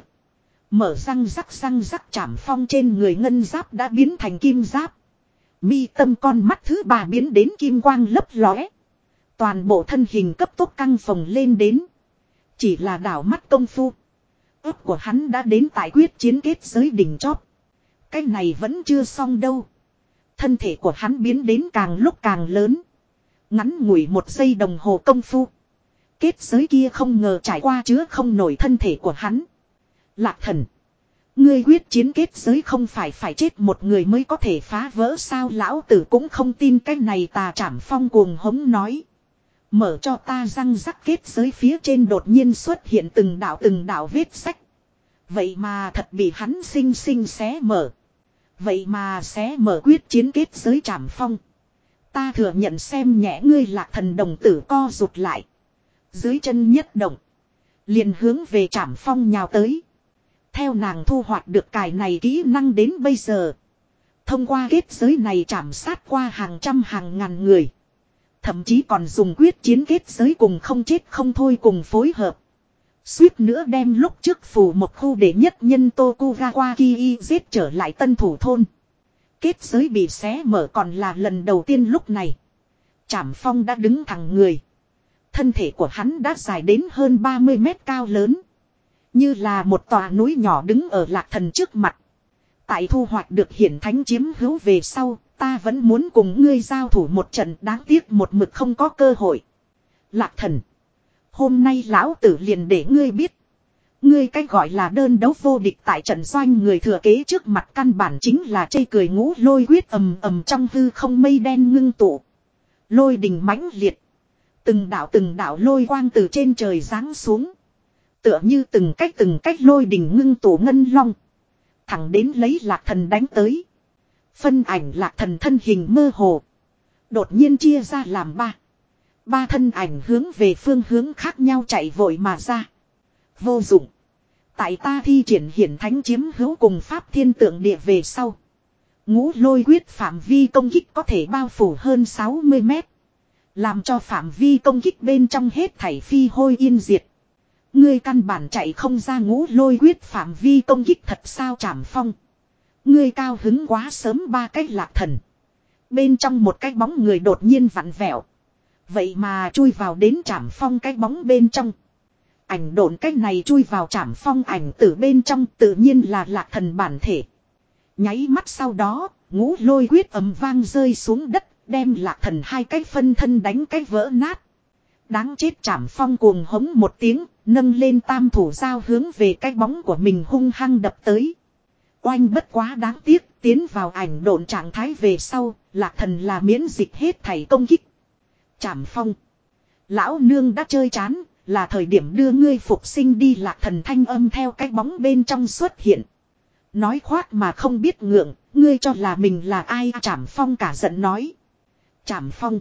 Mở răng rắc răng rắc Trảm phong trên người ngân giáp đã biến thành kim giáp. Mi tâm con mắt thứ ba biến đến kim quang lấp lóe. Toàn bộ thân hình cấp tốc căng phồng lên đến. Chỉ là đảo mắt công phu. Ước của hắn đã đến tại quyết chiến kết giới đỉnh chóp. Cái này vẫn chưa xong đâu. Thân thể của hắn biến đến càng lúc càng lớn. Ngắn ngủi một giây đồng hồ công phu. Kết giới kia không ngờ trải qua chứa không nổi thân thể của hắn. Lạc Thần. Ngươi quyết chiến kết giới không phải phải chết một người mới có thể phá vỡ sao lão tử cũng không tin cái này tà Trảm phong cuồng hống nói. Mở cho ta răng rắc kết giới phía trên đột nhiên xuất hiện từng đạo từng đạo vết sách. Vậy mà thật bị hắn xinh xinh xé mở. Vậy mà xé mở quyết chiến kết giới Trảm phong. Ta thừa nhận xem nhẹ ngươi Lạc Thần đồng tử co rụt lại. Dưới chân nhất động. Liền hướng về Trảm phong nhào tới. Theo nàng thu hoạch được cài này kỹ năng đến bây giờ. Thông qua kết giới này chạm sát qua hàng trăm hàng ngàn người. Thậm chí còn dùng quyết chiến kết giới cùng không chết không thôi cùng phối hợp. Suýt nữa đem lúc trước phù một khu đệ nhất nhân Tokugawa Kii giết trở lại tân thủ thôn. Kết giới bị xé mở còn là lần đầu tiên lúc này. Trảm Phong đã đứng thẳng người. Thân thể của hắn đã dài đến hơn ba mươi mét cao lớn. Như là một tòa núi nhỏ đứng ở Lạc Thần trước mặt. Tại thu hoạch được hiển thánh chiếm hữu về sau, ta vẫn muốn cùng ngươi giao thủ một trận, đáng tiếc một mực không có cơ hội. Lạc Thần, hôm nay lão tử liền để ngươi biết. Ngươi cách gọi là đơn đấu vô địch tại trận doanh người thừa kế trước mặt căn bản chính là chây cười. Ngũ lôi quyết ầm ầm trong hư không mây đen ngưng tụ. Lôi đình mãnh liệt. Từng đạo từng đạo lôi quang từ trên trời giáng xuống. Tựa như từng cách từng cách lôi đình ngưng tụ ngân long. Thẳng đến lấy Lạc Thần đánh tới. Phân ảnh Lạc Thần thân hình mơ hồ. Đột nhiên chia ra làm ba. Ba thân ảnh hướng về phương hướng khác nhau chạy vội mà ra. Vô dụng. Tại ta thi triển hiển thánh chiếm hữu cùng pháp thiên tượng địa về sau. Ngũ lôi quyết phạm vi công kích có thể bao phủ hơn sáu mươi mét. Làm cho phạm vi công kích bên trong hết thảy phi hôi yên diệt. Ngươi căn bản chạy không ra ngũ lôi quyết phạm vi công kích thật sao Trảm Phong. Ngươi cao hứng quá sớm. Ba cái Lạc Thần. Bên trong một cái bóng người đột nhiên vặn vẹo. Vậy mà chui vào đến Trảm Phong cái bóng bên trong. Ảnh độn cái này chui vào Trảm Phong ảnh từ bên trong tự nhiên là Lạc Thần bản thể. Nháy mắt sau đó, ngũ lôi quyết ầm vang rơi xuống đất, đem Lạc Thần hai cái phân thân đánh cái vỡ nát. Đáng chết Trảm Phong cuồng hống một tiếng, nâng lên tam thủ dao hướng về cái bóng của mình hung hăng đập tới. Oanh bất quá đáng tiếc, tiến vào ảnh độn trạng thái về sau, Lạc Thần là miễn dịch hết thảy công kích. Trảm Phong. Lão nương đã chơi chán, là thời điểm đưa ngươi phục sinh đi. Lạc Thần thanh âm theo cái bóng bên trong xuất hiện. Nói khoác mà không biết ngượng, ngươi cho là mình là ai? Trảm Phong cả giận nói. Trảm Phong.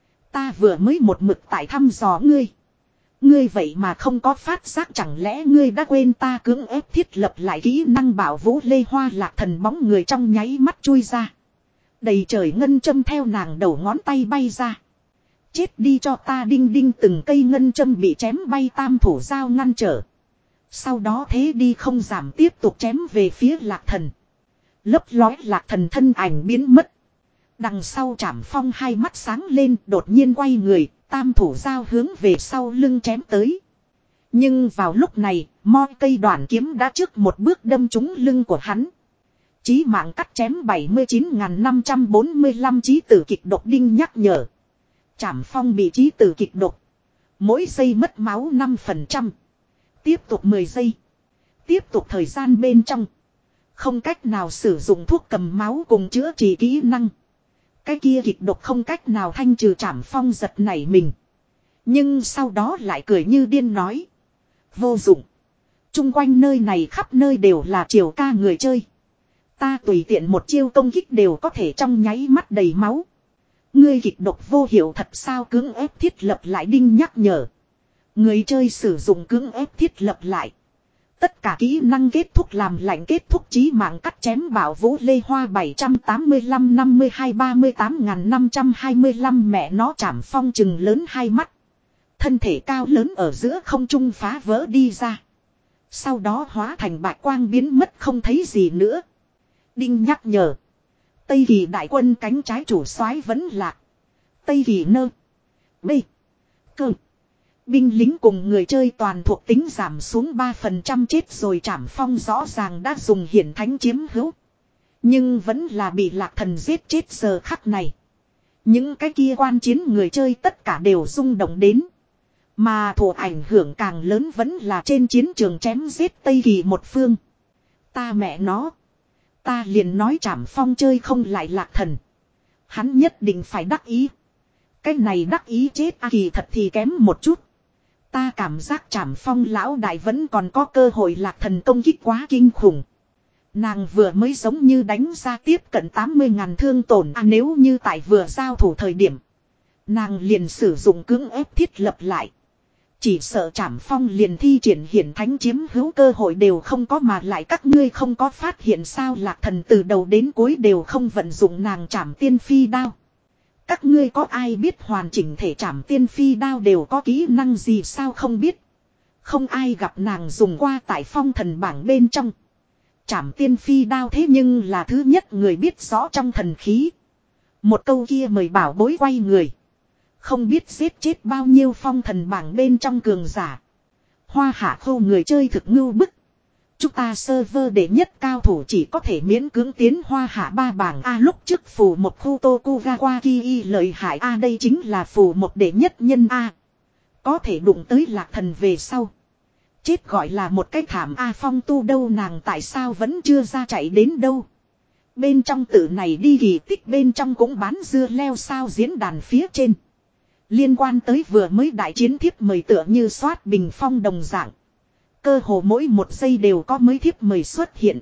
Ta vừa mới một mực tại thăm dò ngươi. Ngươi vậy mà không có phát giác, chẳng lẽ ngươi đã quên ta cưỡng ép thiết lập lại kỹ năng bảo vũ lê hoa? Lạc Thần bóng người trong nháy mắt chui ra. Đầy trời ngân châm theo nàng đầu ngón tay bay ra. Chết đi cho ta! Đinh đinh từng cây ngân châm bị chém bay, tam thủ dao ngăn trở. Sau đó thế đi không giảm tiếp tục chém về phía Lạc Thần. Lấp lói Lạc Thần thân ảnh biến mất. Đằng sau Trảm Phong hai mắt sáng lên, đột nhiên quay người, tam thủ dao hướng về sau lưng chém tới. Nhưng vào lúc này, mo cây đoạn kiếm đã trước một bước đâm trúng lưng của hắn. Chí mạng cắt chém bảy mươi chín nghìn năm trăm bốn mươi lăm chí tử kịch độc. Đinh nhắc nhở. Trảm Phong bị chí tử kịch độc. Mỗi giây mất máu năm phần trăm. Tiếp tục mười giây. Tiếp tục thời gian bên trong. Không cách nào sử dụng thuốc cầm máu cùng chữa trị kỹ năng. Cái kia kịch độc không cách nào thanh trừ. Trảm Phong giật nảy mình. Nhưng sau đó lại cười như điên nói. Vô dụng. Trung quanh nơi này khắp nơi đều là triều ca người chơi. Ta tùy tiện một chiêu công kích đều có thể trong nháy mắt đầy máu. Ngươi kịch độc vô hiệu thật sao? Cưỡng ép thiết lập lại. Đinh nhắc nhở. Người chơi sử dụng cưỡng ép thiết lập lại. Tất cả kỹ năng kết thúc làm lạnh kết thúc. Chí mạng cắt chém bảo vũ lê hoa bảy trăm tám mươi lăm năm mươi hai ba mươi tám nghìn năm trăm hai mươi lăm. Mẹ nó! Trảm Phong chừng lớn hai mắt. Thân thể cao lớn ở giữa không trung phá vỡ đi ra. Sau đó hóa thành bạch quang biến mất không thấy gì nữa. Đinh nhắc nhở. Tây Kỳ đại quân cánh trái chủ soái vẫn lạc. Tây Kỳ nơ. B. Cơ. Binh lính cùng người chơi toàn thuộc tính giảm xuống ba phần trăm chết rồi. Trảm Phong rõ ràng đã dùng hiển thánh chiếm hữu. Nhưng vẫn là bị Lạc Thần giết chết giờ khắc này. Những cái kia quan chiến người chơi tất cả đều rung động đến. Mà thụ ảnh hưởng càng lớn vẫn là trên chiến trường chém giết Tây Kỳ một phương. Ta mẹ nó. Ta liền nói Trảm Phong chơi không lại Lạc Thần. Hắn nhất định phải đắc ý. Cái này đắc ý chết à, kỳ thật thì kém một chút. Ta cảm giác Trảm Phong lão đại vẫn còn có cơ hội. Lạc Thần công kích quá kinh khủng. Nàng vừa mới giống như đánh ra tiếp cận tám mươi ngàn thương tổn à, nếu như tại vừa giao thủ thời điểm. Nàng liền sử dụng cưỡng ép thiết lập lại. Chỉ sợ Trảm Phong liền thi triển hiển thánh chiếm hữu cơ hội đều không có. Mà lại các ngươi không có phát hiện sao? Lạc Thần từ đầu đến cuối đều không vận dụng nàng Trảm Tiên Phi đao. Các ngươi có ai biết hoàn chỉnh thể Trảm Tiên Phi đao đều có kỹ năng gì sao? Không biết. Không ai gặp nàng dùng qua tại phong thần bảng bên trong. Trảm tiên phi đao thế nhưng là thứ nhất người biết rõ trong thần khí. Một câu kia mời bảo bối quay người. Không biết giết chết bao nhiêu phong thần bảng bên trong cường giả. Hoa hạ khâu người chơi thực ngưu bức. Chúng ta server đệ nhất cao thủ chỉ có thể miễn cưỡng tiến hoa hạ ba bảng A lúc trước phù một khu Tokugawa Kii lợi hại A đây chính là phù một đệ nhất nhân A. Có thể đụng tới lạc thần về sau. Chết gọi là một cái thảm A phong tu đâu nàng tại sao vẫn chưa ra chạy đến đâu. Bên trong tự này đi kỳ tích bên trong cũng bán dưa leo sao diễn đàn phía trên. Liên quan tới vừa mới đại chiến thiếp mời tựa như soát bình phong đồng dạng. Cơ hồ mỗi một giây đều có mới thiếp mời xuất hiện.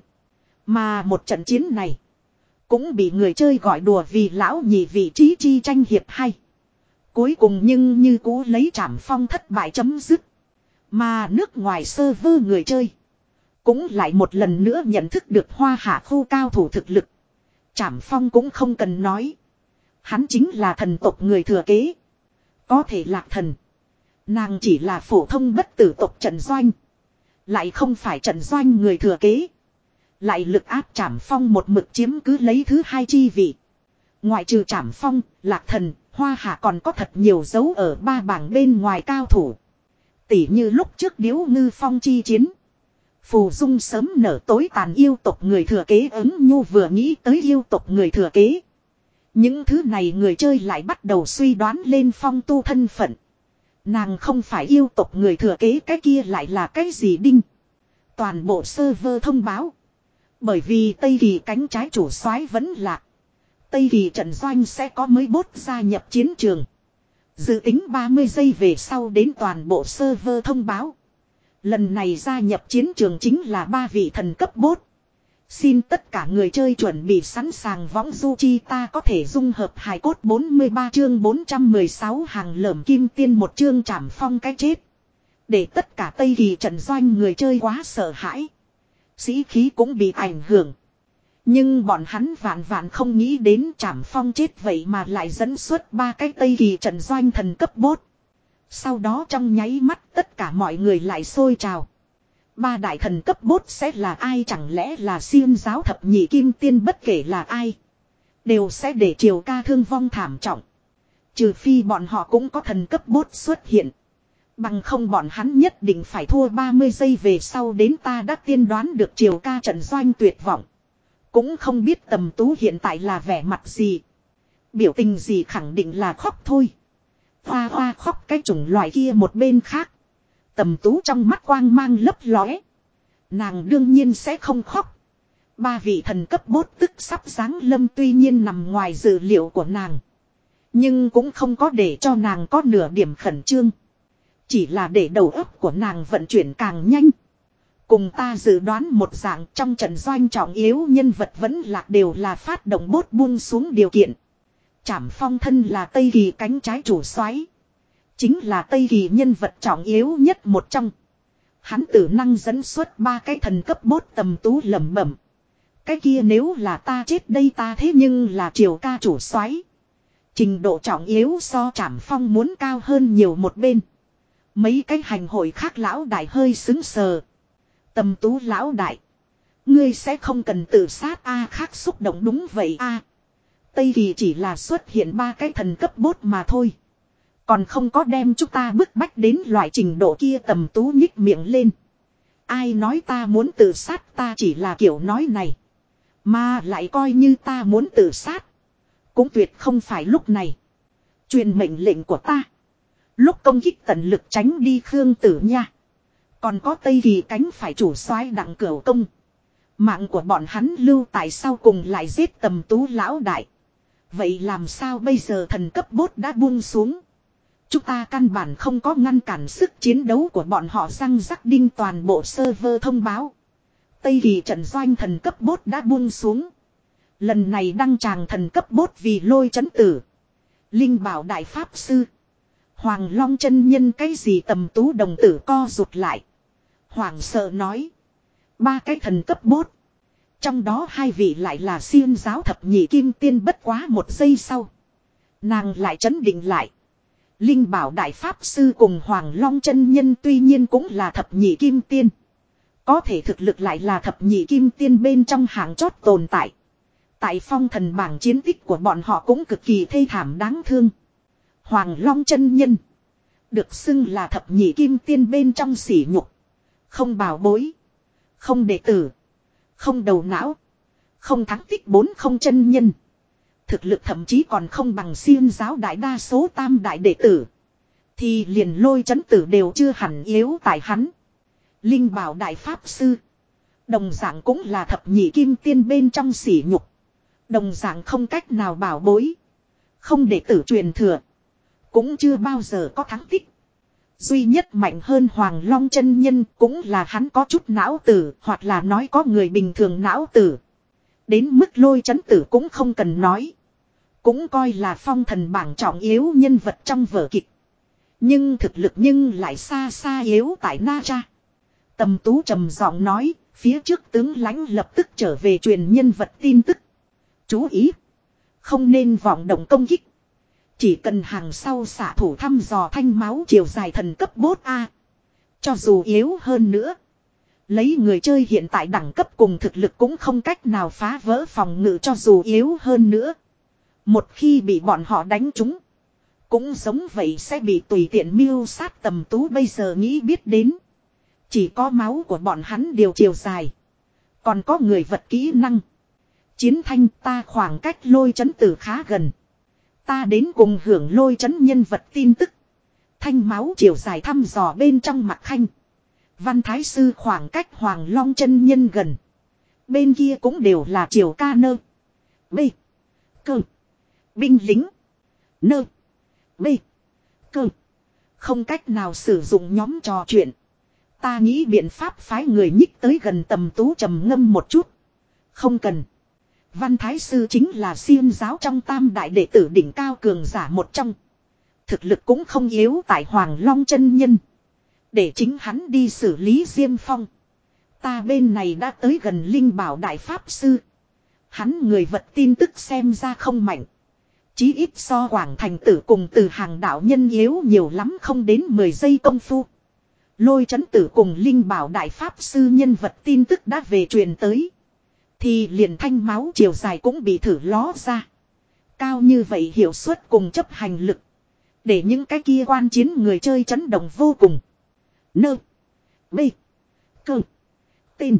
Mà một trận chiến này. Cũng bị người chơi gọi đùa vì lão nhị vị trí chi tranh hiệp hay. Cuối cùng nhưng như cũ lấy Trảm Phong thất bại chấm dứt. Mà nước ngoài server người chơi. Cũng lại một lần nữa nhận thức được hoa hạ khu cao thủ thực lực. Trảm Phong cũng không cần nói. Hắn chính là thần tộc người thừa kế. Có thể lạc thần. Nàng chỉ là phổ thông bất tử tộc trận doanh. Lại không phải trận doanh người thừa kế. Lại lực áp Trảm Phong một mực chiếm cứ lấy thứ hai chi vị. Ngoại trừ Trảm Phong, lạc thần, hoa hạ còn có thật nhiều dấu ở ba bảng bên ngoài cao thủ. Tỉ như lúc trước Điếu Ngư Phong chi chiến. Phù Dung sớm nở tối tàn yêu tộc người thừa kế ứng nhu vừa nghĩ tới yêu tộc người thừa kế. Những thứ này người chơi lại bắt đầu suy đoán lên phong tu thân phận. Nàng không phải yêu tộc người thừa kế cái kia lại là cái gì đinh. Toàn bộ server thông báo. Bởi vì Tây Kỳ cánh trái chủ soái vẫn lạc. Tây Kỳ trận doanh sẽ có mới bốt gia nhập chiến trường. Dự tính ba mươi giây về sau đến toàn bộ server thông báo. Lần này gia nhập chiến trường chính là ba vị thần cấp bốt. Xin tất cả người chơi chuẩn bị sẵn sàng võng du chi ta có thể dung hợp hài cốt bốn mươi ba chương bốn trăm mười sáu hàng lởm kim tiên một chương Trảm Phong cái chết. Để tất cả Tây Kỳ trận doanh người chơi quá sợ hãi. Sĩ khí cũng bị ảnh hưởng. Nhưng bọn hắn vạn vạn không nghĩ đến Trảm Phong chết vậy mà lại dẫn xuất ba cái Tây Kỳ trận doanh thần cấp bốt. Sau đó trong nháy mắt tất cả mọi người lại sôi trào. Ba đại thần cấp bốt sẽ là ai chẳng lẽ là Xiêm giáo thập nhị kim tiên bất kể là ai. Đều sẽ để Triều Ca thương vong thảm trọng. Trừ phi bọn họ cũng có thần cấp bốt xuất hiện. Bằng không bọn hắn nhất định phải thua ba mươi giây về sau đến ta đã tiên đoán được Triều Ca trận doanh tuyệt vọng. Cũng không biết Tầm Tú hiện tại là vẻ mặt gì. Biểu tình gì khẳng định là khóc thôi. Hoa hoa khóc cái chủng loại kia một bên khác. Tầm Tú trong mắt quang mang lấp lóe. Nàng đương nhiên sẽ không khóc. Ba vị thần cấp bốt tức sắp giáng lâm tuy nhiên nằm ngoài dự liệu của nàng. Nhưng cũng không có để cho nàng có nửa điểm khẩn trương. Chỉ là để đầu óc của nàng vận chuyển càng nhanh. Cùng ta dự đoán một dạng trong trận doanh trọng yếu nhân vật vẫn lạc đều là phát động bốt buông xuống điều kiện. Trảm Phong thân là Tây Kỳ cánh trái chủ soái, chính là Tây Kỳ nhân vật trọng yếu nhất một trong. Hắn tử năng dẫn xuất ba cái thần cấp bốt. Tầm Tú lẩm bẩm. Cái kia nếu là ta chết đây ta thế nhưng là Triều Ca chủ soái. Trình độ trọng yếu so Trảm Phong muốn cao hơn nhiều một bên. Mấy cái hành hội khác lão đại hơi xứng sờ. Tầm Tú lão đại. Ngươi sẽ không cần tự sát a khác xúc động đúng vậy a Tây Kỳ chỉ là xuất hiện ba cái thần cấp bốt mà thôi. Còn không có đem chúng ta bức bách đến loại trình độ kia. Tầm Tú nhích miệng lên. Ai nói ta muốn tự sát ta chỉ là kiểu nói này. Mà lại coi như ta muốn tự sát. Cũng tuyệt không phải lúc này. Truyền mệnh lệnh của ta. Lúc công kích tận lực tránh đi Khương Tử nha. Còn có Tây Kỳ cánh phải chủ soái Đặng Cửu Công. Mạng của bọn hắn lưu tại sau cùng lại giết Tầm Tú lão đại. Vậy làm sao bây giờ thần cấp bốt đã buông xuống. Chúng ta căn bản không có ngăn cản sức chiến đấu của bọn họ răng rắc đinh toàn bộ server thông báo. Tây Kỳ trận doanh thần cấp bốt đã buông xuống. Lần này đăng tràng thần cấp bốt vì Lôi Chấn Tử, Linh Bảo Đại Pháp Sư, Hoàng Long chân nhân cái gì. Tầm Tú đồng tử co rụt lại. Hoàng sợ nói. Ba cái thần cấp bốt. Trong đó hai vị lại là Xiêm giáo thập nhị kim tiên bất quá một giây sau. Nàng lại chấn định lại. Linh Bảo Đại Pháp Sư cùng Hoàng Long chân nhân tuy nhiên cũng là thập nhị kim tiên. Có thể thực lực lại là thập nhị kim tiên bên trong hàng chót tồn tại. Tại phong thần bảng chiến tích của bọn họ cũng cực kỳ thê thảm đáng thương. Hoàng Long chân nhân được xưng là thập nhị kim tiên bên trong sỉ nhục. Không bảo bối, không đệ tử, không đầu não, không thắng tích bốn không chân nhân. Thực lực thậm chí còn không bằng Xiên giáo đại đa số tam đại đệ tử. Thì liền Lôi Chấn Tử đều chưa hẳn yếu tại hắn. Linh Bảo Đại Pháp Sư đồng dạng cũng là thập nhị kim tiên bên trong sỉ nhục. Đồng dạng không cách nào bảo bối, không đệ tử truyền thừa, cũng chưa bao giờ có thắng tích. Duy nhất mạnh hơn Hoàng Long chân nhân cũng là hắn có chút não tử, hoặc là nói có người bình thường não tử. Đến mức Lôi Chấn Tử cũng không cần nói. Cũng coi là phong thần bảng trọng yếu nhân vật trong vở kịch. Nhưng thực lực nhưng lại xa xa yếu tại Na Cha. Tầm Tú trầm giọng nói, phía trước tướng lãnh lập tức trở về truyền nhân vật tin tức. Chú ý, không nên vọng động công kích. Chỉ cần hàng sau xạ thủ thăm dò thanh máu chiều dài thần cấp bốt A. Cho dù yếu hơn nữa, lấy người chơi hiện tại đẳng cấp cùng thực lực cũng không cách nào phá vỡ phòng ngự cho dù yếu hơn nữa. Một khi bị bọn họ đánh trúng, cũng giống vậy sẽ bị tùy tiện mưu sát. Tầm Tú bây giờ nghĩ biết đến, chỉ có máu của bọn hắn điều chiều dài, còn có người vật kỹ năng. Chiến thanh ta khoảng cách Lôi Chấn Tử khá gần. Ta đến cùng hưởng Lôi Chấn nhân vật tin tức. Thanh máu chiều dài thăm dò bên trong Mạc Khanh. Văn Thái Sư khoảng cách Hoàng Long chân nhân gần. Bên kia cũng đều là chiều ca nơ. B. Cơ. Binh lính. Nơ. B. Cơ. Không cách nào sử dụng nhóm trò chuyện. Ta nghĩ biện pháp phái người nhích tới gần. Tầm Tú trầm ngâm một chút. Không cần. Văn Thái Sư chính là Xiên giáo trong tam đại đệ tử đỉnh cao cường giả một trong. Thực lực cũng không yếu tại Hoàng Long chân nhân. Để chính hắn đi xử lý Diêm Phong. Ta bên này đã tới gần Linh Bảo Đại Pháp Sư. Hắn người vật tin tức xem ra không mạnh. Chí ít so Quảng Thành Tử cùng Từ Hàng đạo nhân yếu nhiều lắm, không đến mười giây công phu. Lôi Chấn Tử cùng Linh Bảo Đại Pháp Sư nhân vật tin tức đã về truyền tới. Thì liền thanh máu chiều dài cũng bị thử ló ra. Cao như vậy hiệu suất cùng chấp hành lực, để những cái kia quan chiến người chơi chấn động vô cùng. Nơ. B. Cơ. Tên.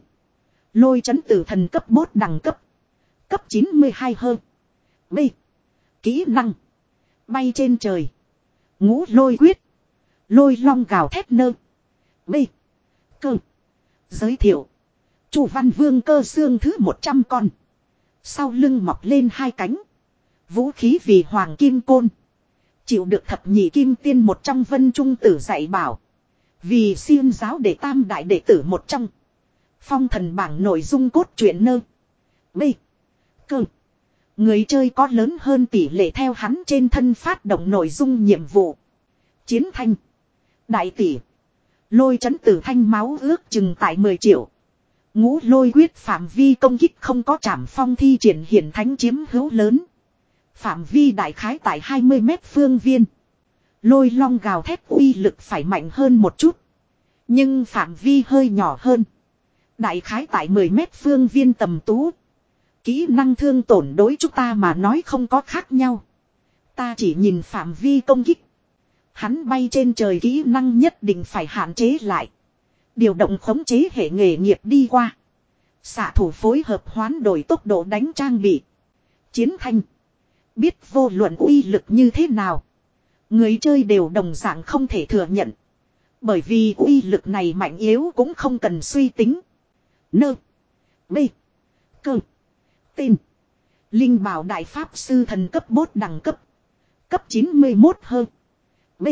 Lôi Chấn Tử thần cấp bốt đẳng cấp. Cấp chín mươi hai hơn. B. Kỹ năng. Bay trên trời. Ngũ lôi quyết. Lôi long gào thét nơ. B. Cơ. Giới thiệu. Chu Văn Vương cơ xương thứ một trăm con. Sau lưng mọc lên hai cánh. Vũ khí vì hoàng kim côn. Chịu được thập nhị kim tiên một trong Vân Trung Tử dạy bảo. Vì Xiên giáo đệ tam đại đệ tử một trong. Phong thần bảng nội dung cốt truyện nơ. B. Cơ. Người chơi có lớn hơn tỷ lệ theo hắn trên thân phát động nội dung nhiệm vụ. Chiến thanh. Đại tỷ. Lôi Chấn Tử thanh máu ước chừng tại mười triệu. Ngũ lôi quyết phạm vi công kích không có trảm phong thi triển hiển thánh chiếm hữu lớn. Phạm vi đại khái tại hai mươi mét phương viên. Lôi long gào thét uy lực phải mạnh hơn một chút. Nhưng phạm vi hơi nhỏ hơn. Đại khái tại mười mét phương viên. Tầm Tú. Kỹ năng thương tổn đối chúng ta mà nói không có khác nhau. Ta chỉ nhìn phạm vi công kích. Hắn bay trên trời kỹ năng nhất định phải hạn chế lại. Điều động khống chế hệ nghề nghiệp đi qua. Xạ thủ phối hợp hoán đổi tốc độ đánh trang bị. Chiến thanh. Biết vô luận uy lực như thế nào, người chơi đều đồng dạng không thể thừa nhận. Bởi vì uy lực này mạnh yếu cũng không cần suy tính. Nơ. B. Cơ. Tên. Linh Bảo Đại Pháp Sư thần cấp bốt đẳng cấp. Cấp chín mươi mốt hơn. B.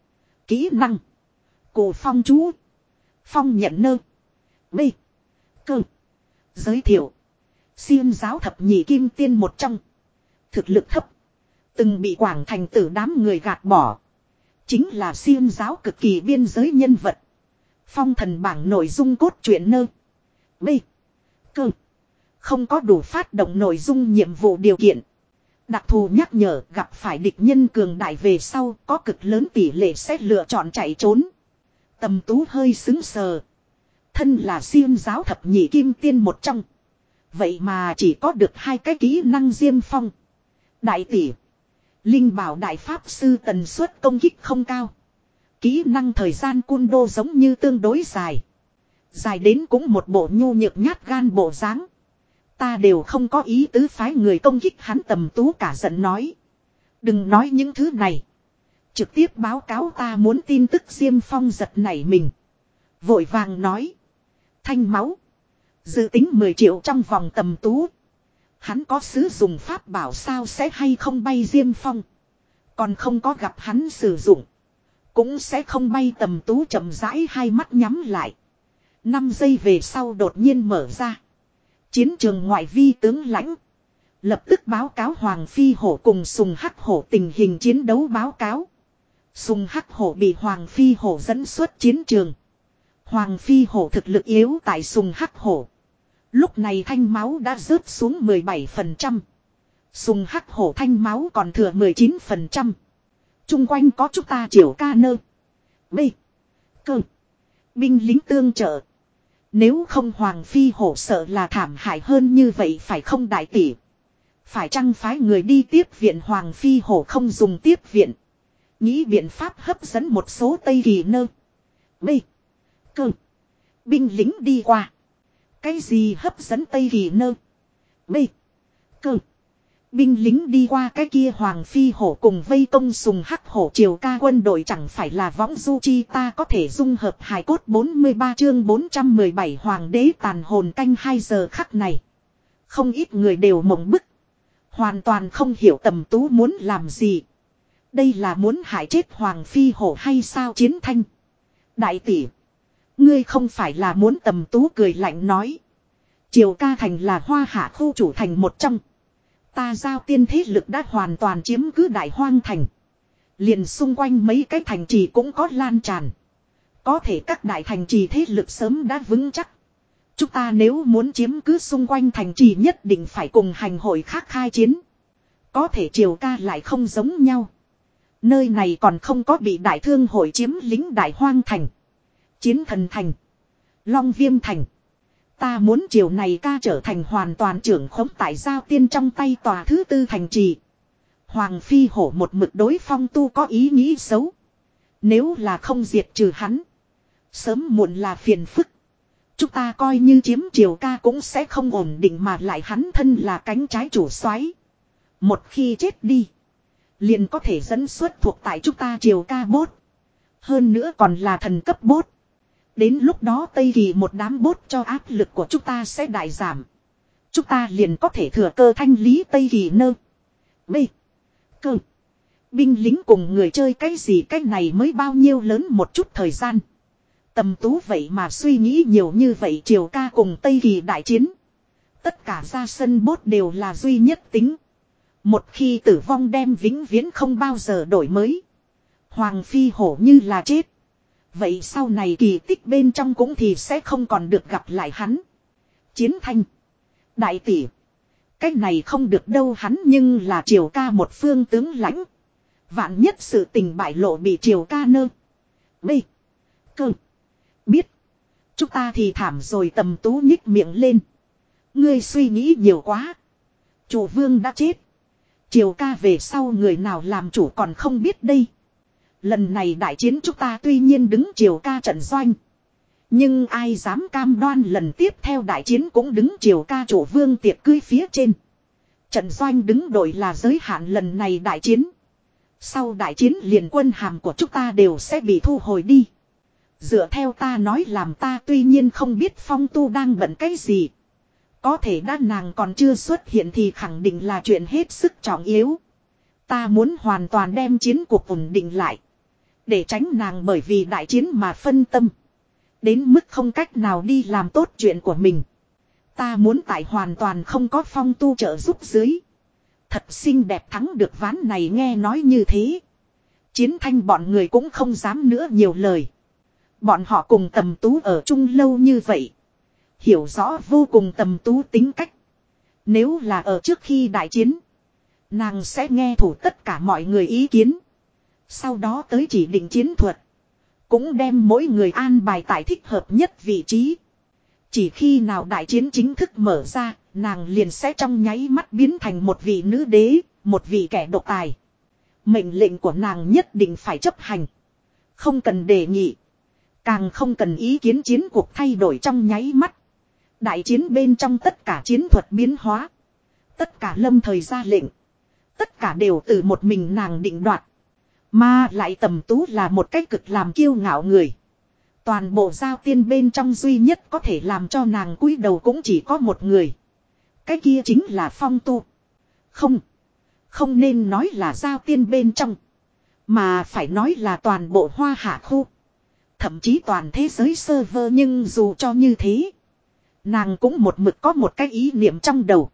Kỹ năng. Cổ phong chú. Phong nhận nơ. B. Cơ. Giới thiệu. Xiên giáo thập nhị kim tiên một trong. Thực lực thấp. Từng bị Quảng Thành Tử đám người gạt bỏ. Chính là Xiên giáo cực kỳ biên giới nhân vật. Phong thần bảng nội dung cốt truyện nơ. B. Cơ. Không có đủ phát động nội dung nhiệm vụ điều kiện. Đặc thù nhắc nhở gặp phải địch nhân cường đại về sau có cực lớn tỷ lệ sẽ lựa chọn chạy trốn. Tầm Tú hơi xứng sờ. Thân là Xiêm giáo thập nhị kim tiên một trong. Vậy mà chỉ có được hai cái kỹ năng Diêm Phong. Đại tỷ. Linh bảo đại pháp sư tần suất công kích không cao. Kỹ năng thời gian cun đô giống như tương đối dài. Dài đến cũng một bộ nhu nhược nhát gan bộ dáng. Ta đều không có ý tứ phái người công kích hắn. Tầm Tú cả giận nói. Đừng nói những thứ này. Trực tiếp báo cáo ta muốn tin tức. Diêm Phong giật nảy mình. Vội vàng nói. Thanh máu. Dự tính mười triệu trong vòng. Tầm Tú. Hắn có sử dụng pháp bảo sao sẽ hay không bay. Diêm Phong. Còn không có gặp hắn sử dụng. Cũng sẽ không bay. Tầm Tú chậm rãi hai mắt nhắm lại. Năm giây về sau đột nhiên mở ra. Chiến trường ngoại vi tướng lãnh. Lập tức báo cáo Hoàng Phi Hổ cùng Sùng Hắc Hổ tình hình chiến đấu báo cáo. Sùng Hắc Hổ bị Hoàng Phi Hổ dẫn xuất chiến trường. Hoàng Phi Hổ thực lực yếu tại Sùng Hắc Hổ. Lúc này thanh máu đã rớt xuống mười bảy phần trăm. Sùng Hắc Hổ thanh máu còn thừa mười chín phần trăm. Trung quanh có chúng ta Triều Ca Nơ. B. Cơ. Binh lính tương trợ. Nếu không Hoàng Phi Hổ sợ là thảm hại hơn như vậy phải không đại tỷ. Phải chăng phái người đi tiếp viện. Hoàng Phi Hổ không dùng tiếp viện. Nghĩ biện pháp hấp dẫn một số Tây Kỳ Nơ. B. Cơ. Binh lính đi qua. Cái gì hấp dẫn Tây Kỳ Nơ. B. Cơ. Binh lính đi qua cái kia. Hoàng Phi Hổ cùng vây công Sùng Hắc Hổ. Triều Ca quân đội chẳng phải là võng du chi. Ta có thể dung hợp hài cốt. Bốn mươi ba chương bốn trăm mười bảy Hoàng đế tàn hồn. Canh hai giờ khắc này. Không ít người đều mộng bức. Hoàn toàn không hiểu Tầm Tú muốn làm gì. Đây là muốn hại chết Hoàng Phi Hổ hay sao. Chiến Thanh. Đại tỷ. Ngươi không phải là muốn. Tầm Tú cười lạnh nói. Triều Ca thành là Hoa Hạ khu chủ thành một trong. Ta giao tiên thế lực đã hoàn toàn chiếm cứ Đại Hoang thành. Liền xung quanh mấy cái thành trì cũng có lan tràn. Có thể các đại thành trì thế lực sớm đã vững chắc. Chúng ta nếu muốn chiếm cứ xung quanh thành trì nhất định phải cùng hành hội khác khai chiến. Có thể Triều Ca lại không giống nhau. Nơi này còn không có bị Đại Thương hội chiếm lính Đại Hoang thành. Chiến Thần thành. Long Viêm thành. Ta muốn Triều này Ca trở thành hoàn toàn trưởng khống tại giao tiên trong tay tòa thứ tư thành trì. Hoàng Phi Hổ một mực đối Phong Tu có ý nghĩ xấu. Nếu là không diệt trừ hắn. Sớm muộn là phiền phức. Chúng ta coi như chiếm Triều Ca cũng sẽ không ổn định mà lại hắn thân là cánh trái chủ soái. Một khi chết đi. Liền có thể dẫn xuất thuộc tại chúng ta Triều Ca bốt. Hơn nữa còn là thần cấp bốt. Đến lúc đó Tây Kỳ một đám bốt cho áp lực của chúng ta sẽ đại giảm. Chúng ta liền có thể thừa cơ thanh lý Tây Kỳ Nơ. B. Cơ. Binh lính cùng người chơi cái gì cái này mới bao nhiêu lớn một chút thời gian. Tầm Tú vậy mà suy nghĩ nhiều như vậy. Triều Ca cùng Tây Kỳ đại chiến. Tất cả ra sân bốt đều là duy nhất tính. Một khi tử vong đem vĩnh viễn không bao giờ đổi mới. Hoàng Phi Hổ như là chết. Vậy sau này kỳ tích bên trong cũng thì sẽ không còn được gặp lại hắn. Chiến Thanh. Đại tỷ. Cái này không được đâu hắn nhưng là Triều Ca một phương tướng lãnh. Vạn nhất sự tình bại lộ bị Triều Ca Nơ. B. Cơ. Biết. Chúng ta thì thảm rồi. Tầm Tú nhích miệng lên. Ngươi suy nghĩ nhiều quá. Chủ vương đã chết. Triều Ca về sau người nào làm chủ còn không biết đây. Lần này đại chiến chúng ta tuy nhiên đứng Triều Ca trận doanh. Nhưng ai dám cam đoan lần tiếp theo đại chiến cũng đứng Triều Ca chủ vương tiệc cưới phía trên. Trận doanh đứng đội là giới hạn lần này đại chiến. Sau đại chiến liền quân hàm của chúng ta đều sẽ bị thu hồi đi. Dựa theo ta nói làm ta tuy nhiên không biết Phong Tu đang bận cái gì. Có thể đã nàng còn chưa xuất hiện thì khẳng định là chuyện hết sức trọng yếu. Ta muốn hoàn toàn đem chiến cuộc ổn định lại. Để tránh nàng bởi vì đại chiến mà phân tâm. Đến mức không cách nào đi làm tốt chuyện của mình. Ta muốn tại hoàn toàn không có Phong Tu trợ giúp dưới. Thật xinh đẹp thắng được ván này. Nghe nói như thế. Chiến Thanh bọn người cũng không dám nữa nhiều lời. Bọn họ cùng Tầm Tú ở chung lâu như vậy. Hiểu rõ vô cùng Tầm Tú tính cách. Nếu là ở trước khi đại chiến. Nàng sẽ nghe thủ tất cả mọi người ý kiến. Sau đó tới chỉ định chiến thuật. Cũng đem mỗi người an bài tại thích hợp nhất vị trí. Chỉ khi nào đại chiến chính thức mở ra, nàng liền sẽ trong nháy mắt biến thành một vị nữ đế, một vị kẻ độc tài. Mệnh lệnh của nàng nhất định phải chấp hành. Không cần đề nghị. Càng không cần ý kiến chiến cuộc thay đổi trong nháy mắt. Đại chiến bên trong tất cả chiến thuật biến hóa. Tất cả lâm thời ra lệnh. Tất cả đều từ một mình nàng định đoạt. Mà lại Tầm Tú là một cái cực làm kiêu ngạo người. Toàn bộ giao tiên bên trong duy nhất có thể làm cho nàng cúi đầu cũng chỉ có một người. Cái kia chính là Phong Tu. Không. Không nên nói là giao tiên bên trong. Mà phải nói là toàn bộ Hoa Hạ khu. Thậm chí toàn thế giới server, nhưng dù cho như thế. Nàng cũng một mực có một cái ý niệm trong đầu.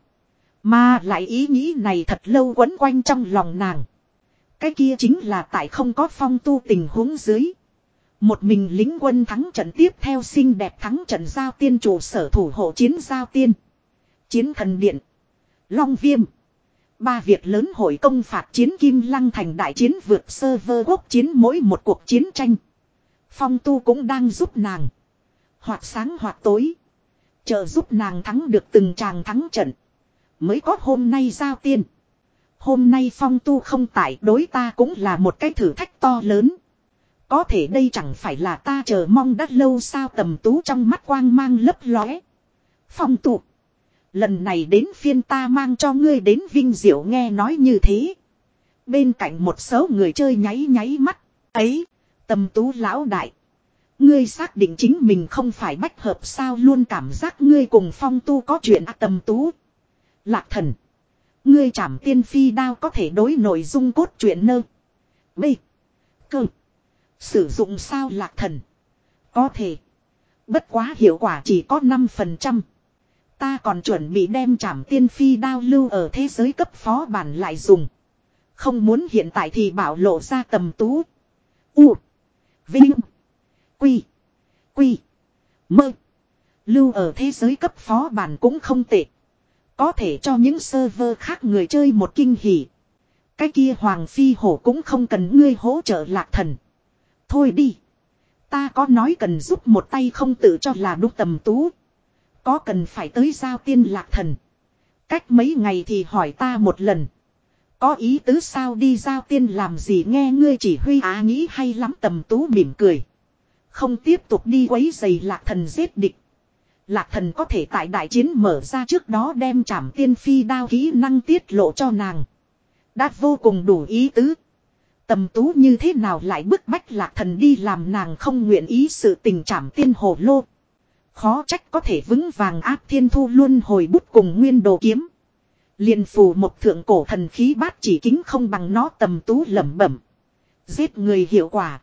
Mà lại ý nghĩ này thật lâu quấn quanh trong lòng nàng. Cái kia chính là tại không có Phong Tu tình huống dưới. Một mình lính quân thắng trận tiếp theo xinh đẹp thắng trận giao tiên trụ sở thủ hộ chiến giao tiên. Chiến thần điện. Long Viêm. Ba việc lớn hội công phạt chiến Kim Lăng thành đại chiến vượt server quốc chiến mỗi một cuộc chiến tranh. Phong Tu cũng đang giúp nàng. Hoặc sáng hoặc tối. Trợ giúp nàng thắng được từng tràng thắng trận. Mới có hôm nay giao tiên. Hôm nay Phong Tu không tại, đối ta cũng là một cái thử thách to lớn. Có thể đây chẳng phải là ta chờ mong đã lâu sao? Tầm Tú trong mắt quang mang lấp lóe. Phong Tu. Lần này đến phiên ta mang cho ngươi đến vinh diệu. Nghe nói như thế. Bên cạnh một số người chơi nháy nháy mắt. Ấy. Tầm Tú lão đại. Ngươi xác định chính mình không phải bách hợp sao? Luôn cảm giác ngươi cùng Phong Tu có chuyện à? Tầm Tú. Lạc Thần. Ngươi trảm tiên phi đao có thể đối nội dung cốt truyện nơ. B. Cơ. Sử dụng sao? Lạc Thần. Có thể. Bất quá hiệu quả chỉ có năm phần trăm. Ta còn chuẩn bị đem trảm tiên phi đao lưu ở thế giới cấp phó bản lại dùng. Không muốn hiện tại thì bảo lộ ra. Tầm Tú. U. Vinh. Quy. Quy. Mơ. Lưu ở thế giới cấp phó bản cũng không tệ. Có thể cho những server khác người chơi một kinh hỉ. Cái kia Hoàng Phi Hổ cũng không cần ngươi hỗ trợ. Lạc Thần. Thôi đi. Ta có nói cần giúp một tay không tự cho là đúng. Tầm Tú. Có cần phải tới giao tiên? Lạc Thần. Cách mấy ngày thì hỏi ta một lần. Có ý tứ sao? Đi giao tiên làm gì nghe ngươi chỉ huy á? Nghĩ hay lắm. Tầm Tú mỉm cười. Không tiếp tục đi quấy giày Lạc Thần giết địch. Lạc Thần có thể tại đại chiến mở ra trước đó đem trảm tiên phi đao kỹ năng tiết lộ cho nàng. Đã vô cùng đủ ý tứ. Tầm Tú như thế nào lại bức bách Lạc Thần đi làm nàng không nguyện ý sự tình? Trảm tiên hồ lô. Khó trách có thể vững vàng áp thiên thu luôn hồi bút cùng nguyên đồ kiếm. Liền phù một thượng cổ thần khí bát chỉ kính không bằng nó. Tầm Tú lẩm bẩm. Giết người hiệu quả.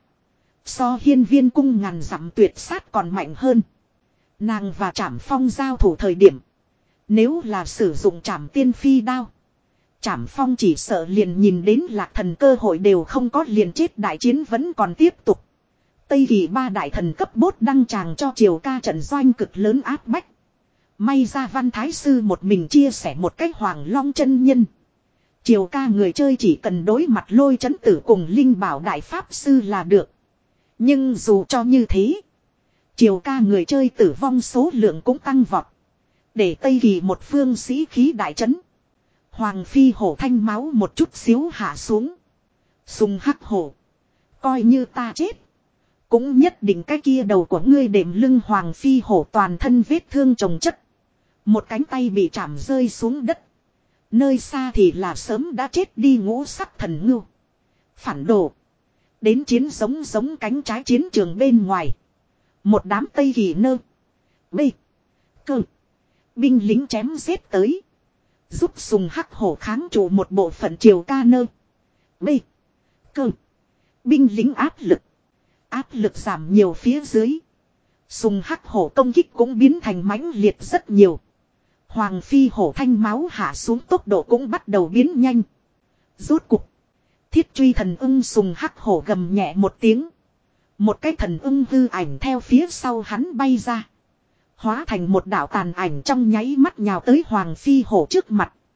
So hiên viên cung ngàn dặm tuyệt sát còn mạnh hơn. Nàng và Trảm Phong giao thủ thời điểm. Nếu là sử dụng trảm tiên phi đao. Trảm Phong chỉ sợ liền nhìn đến Lạc Thần cơ hội đều không có, liền chết. Đại chiến vẫn còn tiếp tục. Tây Kỳ ba đại thần cấp bốt đăng tràng cho Triều Ca trận doanh cực lớn áp bách. May ra Văn Thái Sư một mình chia sẻ một cách Hoàng Long chân nhân. Triều Ca người chơi chỉ cần đối mặt Lôi Chấn Tử cùng Linh Bảo Đại Pháp Sư là được. Nhưng dù cho như thế, Triều Ca người chơi tử vong số lượng cũng tăng vọt. Để Tây Kỳ một phương sĩ khí đại trấn. Hoàng Phi Hổ thanh máu một chút xíu hạ xuống. Sùng Hắc Hổ. Coi như ta chết. Cũng nhất định cái kia đầu của ngươi đệm lưng. Hoàng Phi Hổ toàn thân vết thương chồng chất. Một cánh tay bị chạm rơi xuống đất. Nơi xa thì là sớm đã chết đi Ngũ Sắc Thần Ngưu. Phản đồ. Đến chiến giống giống cánh trái chiến trường bên ngoài. Một đám Tây Kỳ nơ. B. Cơ. Binh lính chém giết tới. Giúp Sùng Hắc Hổ kháng trụ một bộ phận Triều Ca nơ. B. Cơ. Binh lính áp lực. Áp lực giảm nhiều phía dưới. Sùng Hắc Hổ công kích cũng biến thành mãnh liệt rất nhiều. Hoàng Phi Hổ thanh máu hạ xuống tốc độ cũng bắt đầu biến nhanh. Rốt cục. Thiết truy thần ưng Sùng Hắc Hổ gầm nhẹ một tiếng. Một cái thần ưng hư ảnh theo phía sau hắn bay ra. Hóa thành một đạo tàn ảnh trong nháy mắt nhào tới Hoàng Phi Hổ trước mặt.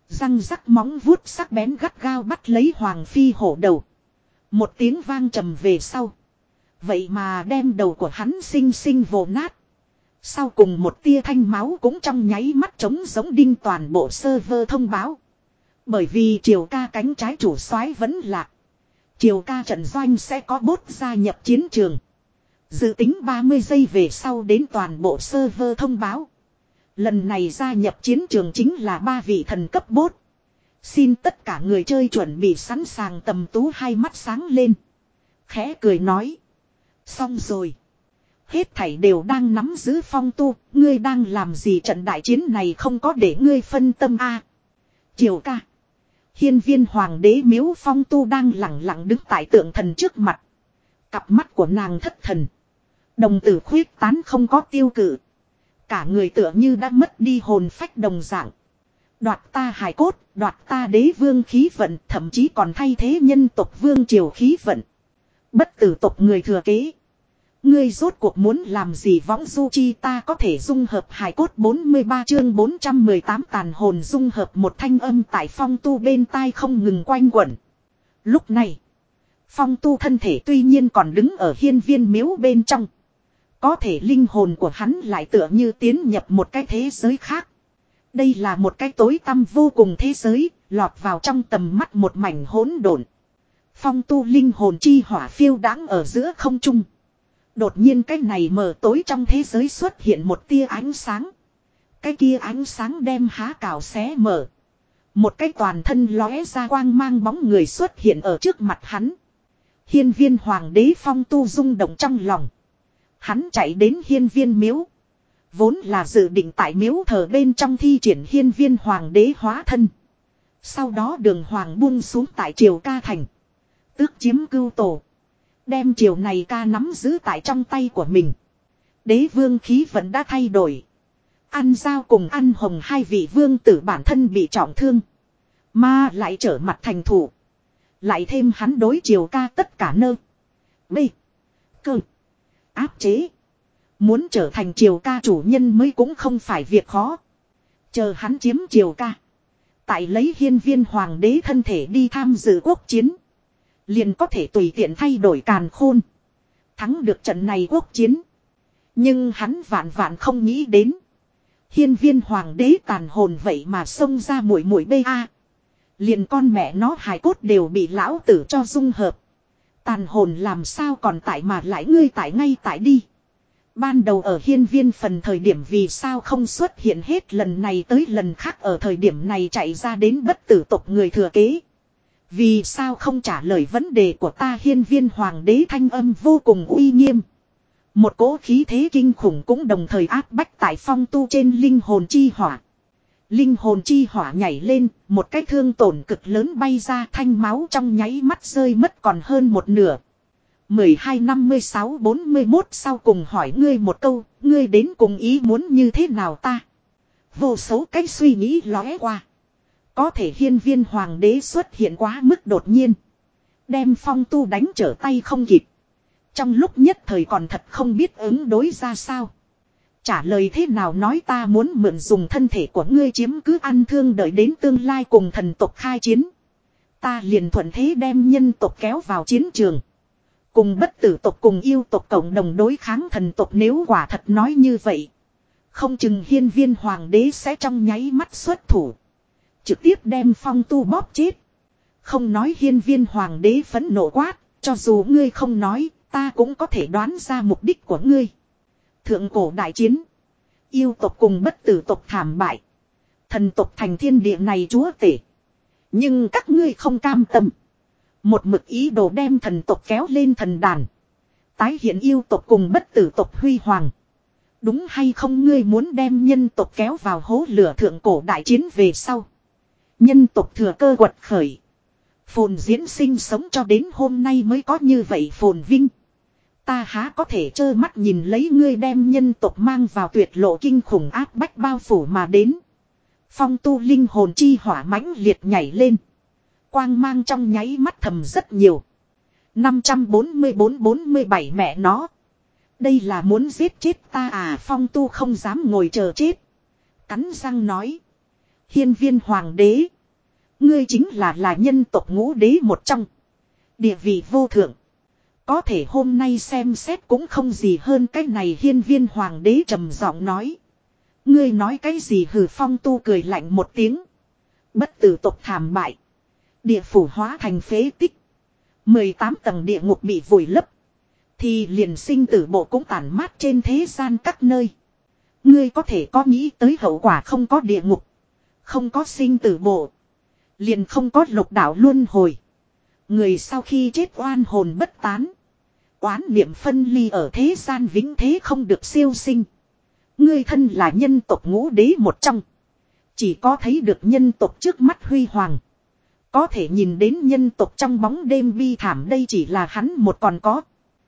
Răng rắc móng vuốt sắc bén gắt gao bắt lấy Hoàng Phi Hổ đầu. Một tiếng vang trầm về sau. Vậy mà đem đầu của hắn xinh xinh vồ nát. Sau cùng một tia thanh máu cũng trong nháy mắt trống giống đinh toàn bộ server thông báo. Bởi vì Triều ca cánh trái chủ soái vẫn lạc. Triều ca trận doanh sẽ có bốt gia nhập chiến trường. Dự tính ba mươi giây về sau đến toàn bộ server thông báo. Lần này gia nhập chiến trường chính là ba vị thần cấp bốt. Xin tất cả người chơi chuẩn bị sẵn sàng. Tầm Tú hai mắt sáng lên. Khẽ cười nói. Xong rồi. Hết thảy đều đang nắm giữ Phong Tu. Ngươi đang làm gì trận đại chiến này không có để ngươi phân tâm a. Triều ca. Hiên viên hoàng đế miếu Phong Tu đang lặng lặng đứng tại tượng thần trước mặt. Cặp mắt của nàng thất thần. Đồng tử khuyết tán không có tiêu cự. Cả người tựa như đã mất đi hồn phách đồng dạng. Đoạt ta hài cốt, đoạt ta đế vương khí vận, thậm chí còn thay thế nhân tộc vương triều khí vận. Bất tử tộc người thừa kế. Ngươi rốt cuộc muốn làm gì võng du chi ta có thể dung hợp hài cốt bốn mươi ba chương bốn trăm mười tám tàn hồn dung hợp một thanh âm tại Phong Tu bên tai không ngừng quanh quẩn. Lúc này, Phong Tu thân thể tuy nhiên còn đứng ở hiên viên miếu bên trong. Có thể linh hồn của hắn lại tựa như tiến nhập một cái thế giới khác. Đây là một cái tối tăm vô cùng thế giới, lọt vào trong tầm mắt một mảnh hỗn độn. Phong Tu linh hồn chi hỏa phiêu đãng ở giữa không trung. Đột nhiên cái này mờ tối trong thế giới xuất hiện một tia ánh sáng. Cái kia ánh sáng đem há cào xé mở. Một cái toàn thân lóe ra quang mang bóng người xuất hiện ở trước mặt hắn. Hiên viên hoàng đế Phong Tu rung động trong lòng. Hắn chạy đến hiên viên miếu. Vốn là dự định tại miếu thờ bên trong thi triển hiên viên hoàng đế hóa thân. Sau đó đường hoàng buông xuống tại triều ca thành. Tước chiếm cưu tổ. Đem triều này ca nắm giữ tại trong tay của mình. Đế vương khí vẫn đã thay đổi. Ăn Giao cùng Ăn Hồng hai vị vương tử bản thân bị trọng thương. Mà lại trở mặt thành thủ. Lại thêm hắn đối triều ca tất cả nơ. B. Cơ. Áp chế. Muốn trở thành triều ca chủ nhân mới cũng không phải việc khó. Chờ hắn chiếm triều ca. Tại lấy hiên viên hoàng đế thân thể đi tham dự quốc chiến. Liền có thể tùy tiện thay đổi càn khôn. Thắng được trận này quốc chiến. Nhưng hắn vạn vạn không nghĩ đến. Hiên viên hoàng đế tàn hồn vậy mà xông ra mũi mũi bê a. Liền con mẹ nó hài cốt đều bị lão tử cho dung hợp. Tàn hồn làm sao còn tại mà lại ngươi tại ngay tại đi. Ban đầu ở hiên viên phần thời điểm vì sao không xuất hiện hết lần này tới lần khác ở thời điểm này chạy ra đến bất tử tộc người thừa kế. Vì sao không trả lời vấn đề của ta hiên viên hoàng đế thanh âm vô cùng uy nghiêm. Một cỗ khí thế kinh khủng cũng đồng thời áp bách tại Phong Tu trên linh hồn chi hỏa. Linh hồn chi hỏa nhảy lên, một cái thương tổn cực lớn bay ra thanh máu trong nháy mắt rơi mất còn hơn một nửa. mười hai năm mươi sáu bốn mươi mốt sau cùng hỏi ngươi một câu, ngươi đến cùng ý muốn như thế nào ta? Vô số cách suy nghĩ lóe qua. Có thể hiên viên hoàng đế xuất hiện quá mức đột nhiên. Đem Phong Tu đánh trở tay không kịp. Trong lúc nhất thời còn thật không biết ứng đối ra sao. Trả lời thế nào nói ta muốn mượn dùng thân thể của ngươi chiếm cứ ăn thương đợi đến tương lai cùng thần tộc khai chiến. Ta liền thuận thế đem nhân tộc kéo vào chiến trường. Cùng bất tử tộc cùng yêu tộc cộng đồng đối kháng thần tộc nếu quả thật nói như vậy. Không chừng hiên viên hoàng đế sẽ trong nháy mắt xuất thủ. Trực tiếp đem Phong Tu bóp chết. Không nói hiên viên hoàng đế phẫn nộ quát. Cho dù ngươi không nói, ta cũng có thể đoán ra mục đích của ngươi. Thượng cổ đại chiến. Yêu tộc cùng bất tử tộc thảm bại. Thần tộc thành thiên địa này chúa tể. Nhưng các ngươi không cam tâm. Một mực ý đồ đem thần tộc kéo lên thần đàn. Tái hiện yêu tộc cùng bất tử tộc huy hoàng. Đúng hay không ngươi muốn đem nhân tộc kéo vào hố lửa thượng cổ đại chiến về sau. Nhân tộc thừa cơ quật khởi. Phồn diễn sinh sống cho đến hôm nay mới có như vậy phồn vinh. Ta há có thể trơ mắt nhìn lấy ngươi đem nhân tộc mang vào tuyệt lộ kinh khủng áp bách bao phủ mà đến. Phong Tu linh hồn chi hỏa mãnh liệt nhảy lên. Quang mang trong nháy mắt thầm rất nhiều. năm trăm bốn mươi bốn bốn mươi bảy mẹ nó. Đây là muốn giết chết ta à Phong Tu không dám ngồi chờ chết. Cắn răng nói. Hiên viên hoàng đế. Ngươi chính là là nhân tộc ngũ đế một trong. Địa vị vô thượng. Có thể hôm nay xem xét cũng không gì hơn cái này. Hiên Viên Hoàng đế trầm giọng nói. Ngươi nói cái gì? Hừ. Phong Tu cười lạnh một tiếng. Bất tử tộc thảm bại. Địa phủ hóa thành phế tích. mười tám tầng địa ngục bị vùi lấp. Thì liền sinh tử bộ cũng tản mát trên thế gian các nơi. Ngươi có thể có nghĩ tới hậu quả? Không có địa ngục, không có sinh tử bộ, liền không có lục đạo luân hồi. Người sau khi chết oan hồn bất tán, oán niệm phân ly ở thế gian vĩnh thế không được siêu sinh. Ngươi thân là nhân tộc ngũ đế một trong, chỉ có thấy được nhân tộc trước mắt huy hoàng, có thể nhìn đến nhân tộc trong bóng đêm bi thảm. Đây chỉ là hắn một còn có.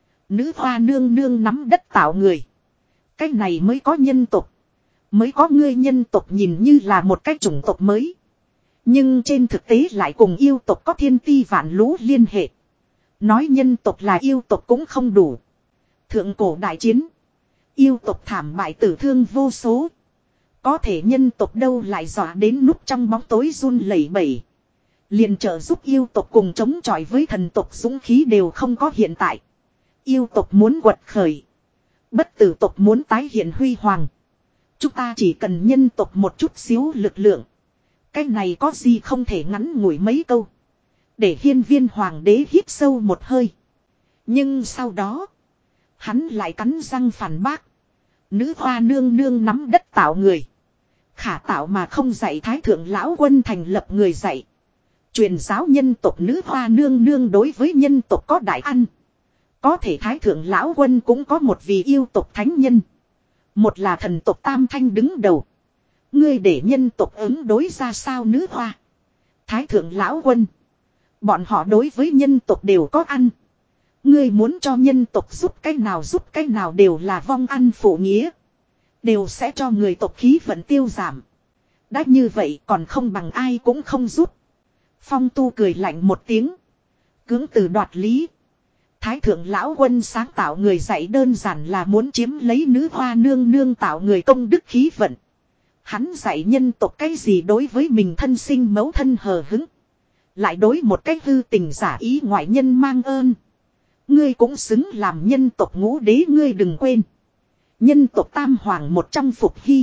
Nữ hoa nương nương nắm đất tạo người. Cái này mới có nhân tộc. Mới có ngươi. Nhân tộc nhìn như là một cái chủng tộc mới, nhưng trên thực tế lại cùng yêu tộc có thiên ti vạn lũ liên hệ. Nói nhân tộc là yêu tộc cũng không đủ. Thượng cổ đại chiến, yêu tộc thảm bại tử thương vô số. Có thể nhân tộc đâu lại dọa đến núp trong bóng tối run lẩy bẩy. Liền trợ giúp yêu tộc cùng chống chọi với thần tộc dũng khí đều không có hiện tại. Yêu tộc muốn quật khởi, bất tử tộc muốn tái hiện huy hoàng. Chúng ta chỉ cần nhân tộc một chút xíu lực lượng. Cái này có gì không thể ngắn ngủi mấy câu. Để Hiên Viên Hoàng đế hít sâu một hơi. Nhưng sau đó, hắn lại cắn răng phản bác. Nữ hoa nương nương nắm đất tạo người. Khả tạo mà không dạy. Thái thượng lão quân thành lập người dạy. Truyền giáo nhân tộc. Nữ hoa nương nương đối với nhân tộc có đại ăn. Có thể Thái thượng lão quân cũng có một vị yêu tộc thánh nhân. Một là thần tộc Tam Thanh đứng đầu. Ngươi để nhân tộc ứng đối ra sao? Nữ hoa, Thái thượng lão quân, bọn họ đối với nhân tộc đều có ăn. Ngươi muốn cho nhân tộc giúp cái nào giúp cái nào đều là vong ăn phụ nghĩa. Đều sẽ cho người tộc khí vận tiêu giảm. Đã như vậy còn không bằng ai cũng không giúp. Phong Tu cười lạnh một tiếng. Cưỡng từ đoạt lý. Thái thượng lão quân sáng tạo người dạy đơn giản là muốn chiếm lấy nữ hoa nương nương tạo người công đức khí vận. Hắn dạy nhân tộc cái gì đối với mình thân sinh mẫu thân hờ hứng. Lại đối một cách hư tình giả ý ngoại nhân mang ơn. Ngươi cũng xứng làm nhân tộc ngũ đế. Ngươi đừng quên. Nhân tộc tam hoàng một trong Phục Hy.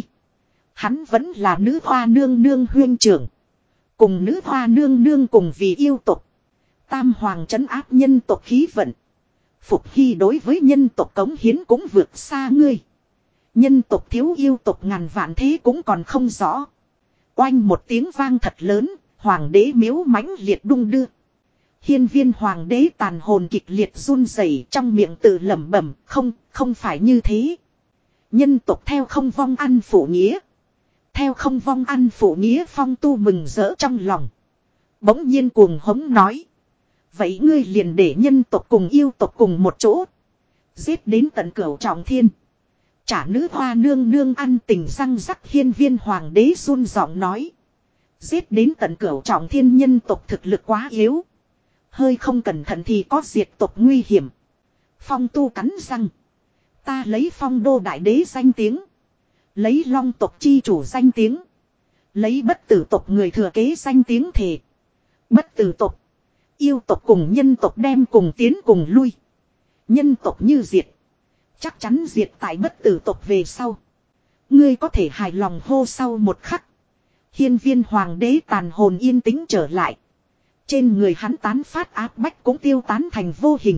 Hắn vẫn là nữ hoa nương nương huyên trưởng. Cùng nữ hoa nương nương cùng vì yêu tộc. Tam hoàng trấn áp nhân tộc khí vận. Phục Hy đối với nhân tộc cống hiến cũng vượt xa ngươi. Nhân tộc thiếu yêu tộc ngàn vạn thế cũng còn không rõ. Oanh một tiếng vang thật lớn, hoàng đế miếu mãnh liệt đung đưa. Hiên Viên Hoàng đế tàn hồn kịch liệt run rẩy, trong miệng tự lẩm bẩm, không, không phải như thế. Nhân tộc theo không vong ăn phụ nghĩa. Theo không vong ăn phụ nghĩa. Phong Tu mừng rỡ trong lòng. Bỗng nhiên cuồng hống nói. Vậy ngươi liền để nhân tộc cùng yêu tộc cùng một chỗ. Giết đến tận cửu trọng thiên. Trả nữ hoa nương nương ăn tình răng rắc. Hiên Viên Hoàng đế run giọng nói. Giết đến tận cửu trọng thiên. Nhân tộc thực lực quá yếu. Hơi không cẩn thận thì có diệt tộc nguy hiểm. Phong Tu cắn răng. Ta lấy Phong Đô đại đế danh tiếng. Lấy Long tộc chi chủ danh tiếng. Lấy bất tử tộc người thừa kế danh tiếng thề. Bất tử tộc, yêu tộc cùng nhân tộc đem cùng tiến cùng lui. Nhân tộc như diệt, chắc chắn diệt tại bất tử tộc về sau. Ngươi có thể hài lòng hô. Sau một khắc, Hiên Viên Hoàng đế tàn hồn yên tĩnh trở lại. Trên người hắn tán phát áp bách cũng tiêu tán thành vô hình.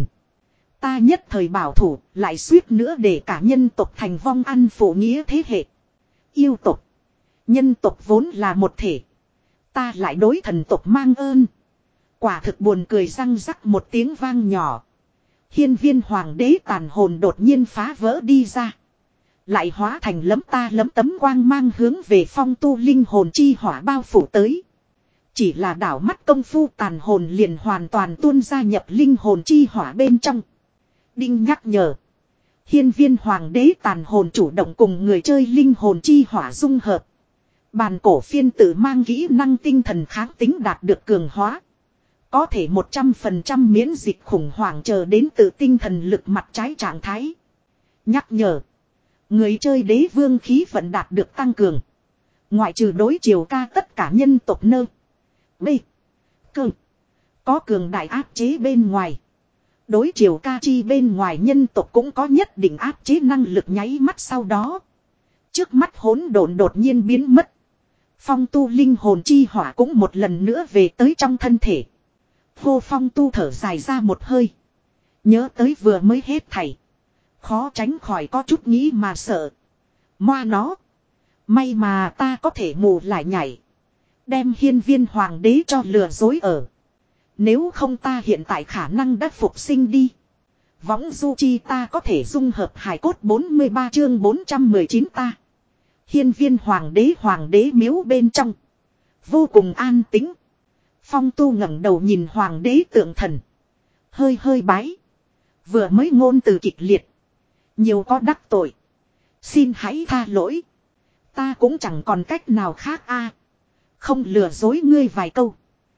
Ta nhất thời bảo thủ, lại suýt nữa để cả nhân tộc thành vong ăn phụ nghĩa thế hệ. Yêu tộc, nhân tộc vốn là một thể. Ta lại đối thần tộc mang ơn. Quả thực buồn cười. Răng rắc một tiếng vang nhỏ. Hiên Viên Hoàng đế tàn hồn đột nhiên phá vỡ đi ra. Lại hóa thành lấm ta lấm tấm quang mang hướng về Phong Tu linh hồn chi hỏa bao phủ tới. Chỉ là đảo mắt công phu tàn hồn liền hoàn toàn tuôn ra nhập linh hồn chi hỏa bên trong. Đinh nhắc nhở. Hiên Viên Hoàng đế tàn hồn chủ động cùng người chơi linh hồn chi hỏa dung hợp. Bàn cổ phiên tự mang kỹ năng tinh thần kháng tính đạt được cường hóa. Có thể một trăm phần trăm miễn dịch khủng hoảng chờ đến từ tinh thần lực mặt trái trạng thái. Nhắc nhở. Người chơi đế vương khí vận đạt được tăng cường. Ngoại trừ đối chiều ca tất cả nhân tộc nơ. B. Cơ. Có cường đại áp chế bên ngoài. Đối chiều ca chi bên ngoài nhân tộc cũng có nhất định áp chế năng lực nháy mắt sau đó. Trước mắt hỗn độn đột nhiên biến mất. Phong tu linh hồn chi hỏa cũng một lần nữa về tới trong thân thể. Hô phong tu thở dài ra một hơi. Nhớ tới vừa mới hết thảy. Khó tránh khỏi có chút nghĩ mà sợ. Moa nó. May mà ta có thể mù lại nhảy. Đem hiên viên hoàng đế cho lừa dối ở. Nếu không ta hiện tại khả năng đã phục sinh đi. Võng du chi ta có thể dung hợp hài cốt bốn mươi ba chương bốn trăm mười chín ta. Hiên viên hoàng đế hoàng đế miếu bên trong. Vô cùng an tĩnh. Phong tu ngẩng đầu nhìn hoàng đế tượng thần. Hơi hơi bái. Vừa mới ngôn từ kịch liệt. Nhiều có đắc tội. Xin hãy tha lỗi. Ta cũng chẳng còn cách nào khác a. Không lừa dối ngươi vài câu.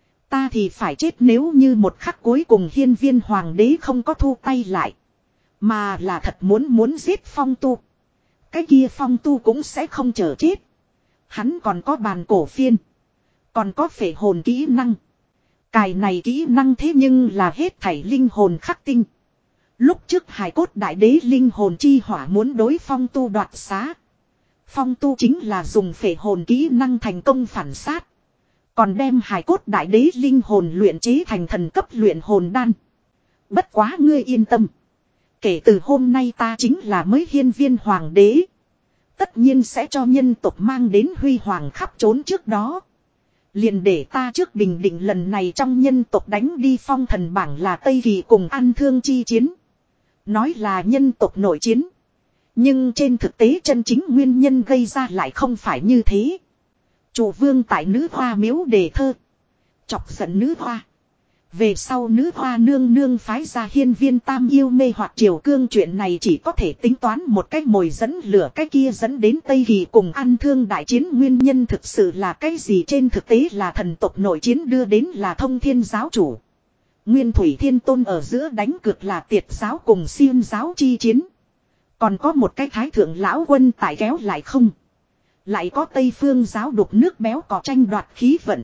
Ta thì phải chết nếu như một khắc cuối cùng hiên viên hoàng đế không có thu tay lại. Mà là thật muốn muốn giết phong tu. Cái kia phong tu cũng sẽ không chờ chết. Hắn còn có bàn cổ phiên. Còn có phệ hồn kỹ năng. Cài này kỹ năng thế nhưng là hết thảy linh hồn khắc tinh. Lúc trước hài cốt đại đế linh hồn chi hỏa muốn đối phong tu đoạt xá. Phong tu chính là dùng phệ hồn kỹ năng thành công phản sát. Còn đem hài cốt đại đế linh hồn luyện chế thành thần cấp luyện hồn đan. Bất quá ngươi yên tâm. Kể từ hôm nay ta chính là mới hiên viên hoàng đế. Tất nhiên sẽ cho nhân tộc mang đến huy hoàng khắp trốn trước đó. Liền để ta trước bình định lần này trong nhân tộc đánh đi phong thần bảng là Tây Kỳ cùng ăn thương chi chiến. Nói là nhân tộc nội chiến. Nhưng trên thực tế chân chính nguyên nhân gây ra lại không phải như thế. Chủ vương tại nữ hoa miếu đề thơ. Chọc giận nữ hoa. Về sau nữ hoa nương nương phái ra hiên viên tam yêu mê hoặc triều cương chuyện này chỉ có thể tính toán một cách mồi dẫn lửa cái kia dẫn đến Tây Kỳ cùng ăn thương đại chiến nguyên nhân thực sự là cái gì trên thực tế là thần tộc nội chiến đưa đến là thông thiên giáo chủ. Nguyên thủy thiên tôn ở giữa đánh cược là tiệt giáo cùng xiêm giáo chi chiến. Còn có một cái thái thượng lão quân tại kéo lại không. Lại có Tây phương giáo đục nước béo cò tranh đoạt khí vận.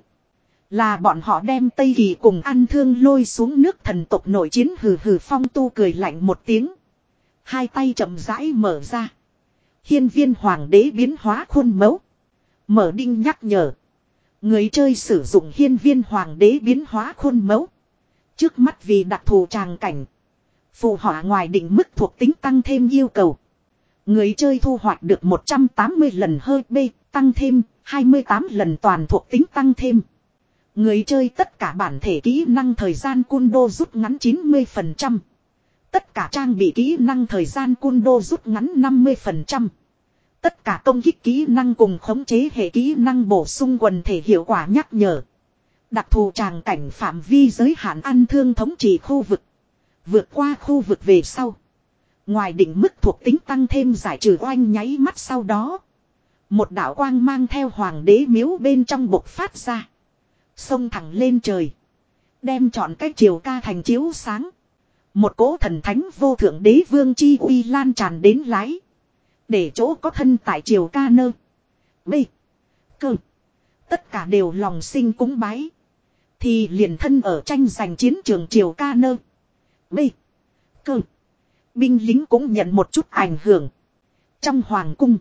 Là bọn họ đem Tây Kỳ cùng ăn thương lôi xuống nước thần tộc nội chiến hừ hừ phong tu cười lạnh một tiếng. Hai tay chậm rãi mở ra. Hiên viên hoàng đế biến hóa khuôn mẫu. Mở đinh nhắc nhở. Người chơi sử dụng hiên viên hoàng đế biến hóa khuôn mẫu. Trước mắt vì đặc thù tràng cảnh. Phù họa ngoài định mức thuộc tính tăng thêm yêu cầu. Người chơi thu hoạch được một trăm tám mươi lần hơi B tăng thêm hai mươi tám lần toàn thuộc tính tăng thêm. Người chơi tất cả bản thể kỹ năng thời gian Kundo rút ngắn chín mươi phần trăm. Tất cả trang bị kỹ năng thời gian Kundo rút ngắn năm mươi phần trăm. Tất cả công kích kỹ năng cùng khống chế hệ kỹ năng bổ sung quần thể hiệu quả nhắc nhở. Đặc thù tràng cảnh phạm vi giới hạn ăn thương thống trị khu vực. Vượt qua khu vực về sau. Ngoài định mức thuộc tính tăng thêm giải trừ oanh nháy mắt sau đó. Một đạo quang mang theo hoàng đế miếu bên trong bộc phát ra. Xông thẳng lên trời. Đem chọn cái chiều ca thành chiếu sáng. Một cỗ thần thánh vô thượng đế vương chi uy lan tràn đến lái. Để chỗ có thân tại chiều ca nơ. B. Cơ. Tất cả đều lòng sinh cúng bái. Thì liền thân ở tranh giành chiến trường chiều ca nơ. B. Cơ. Binh lính cũng nhận một chút ảnh hưởng. Trong hoàng cung.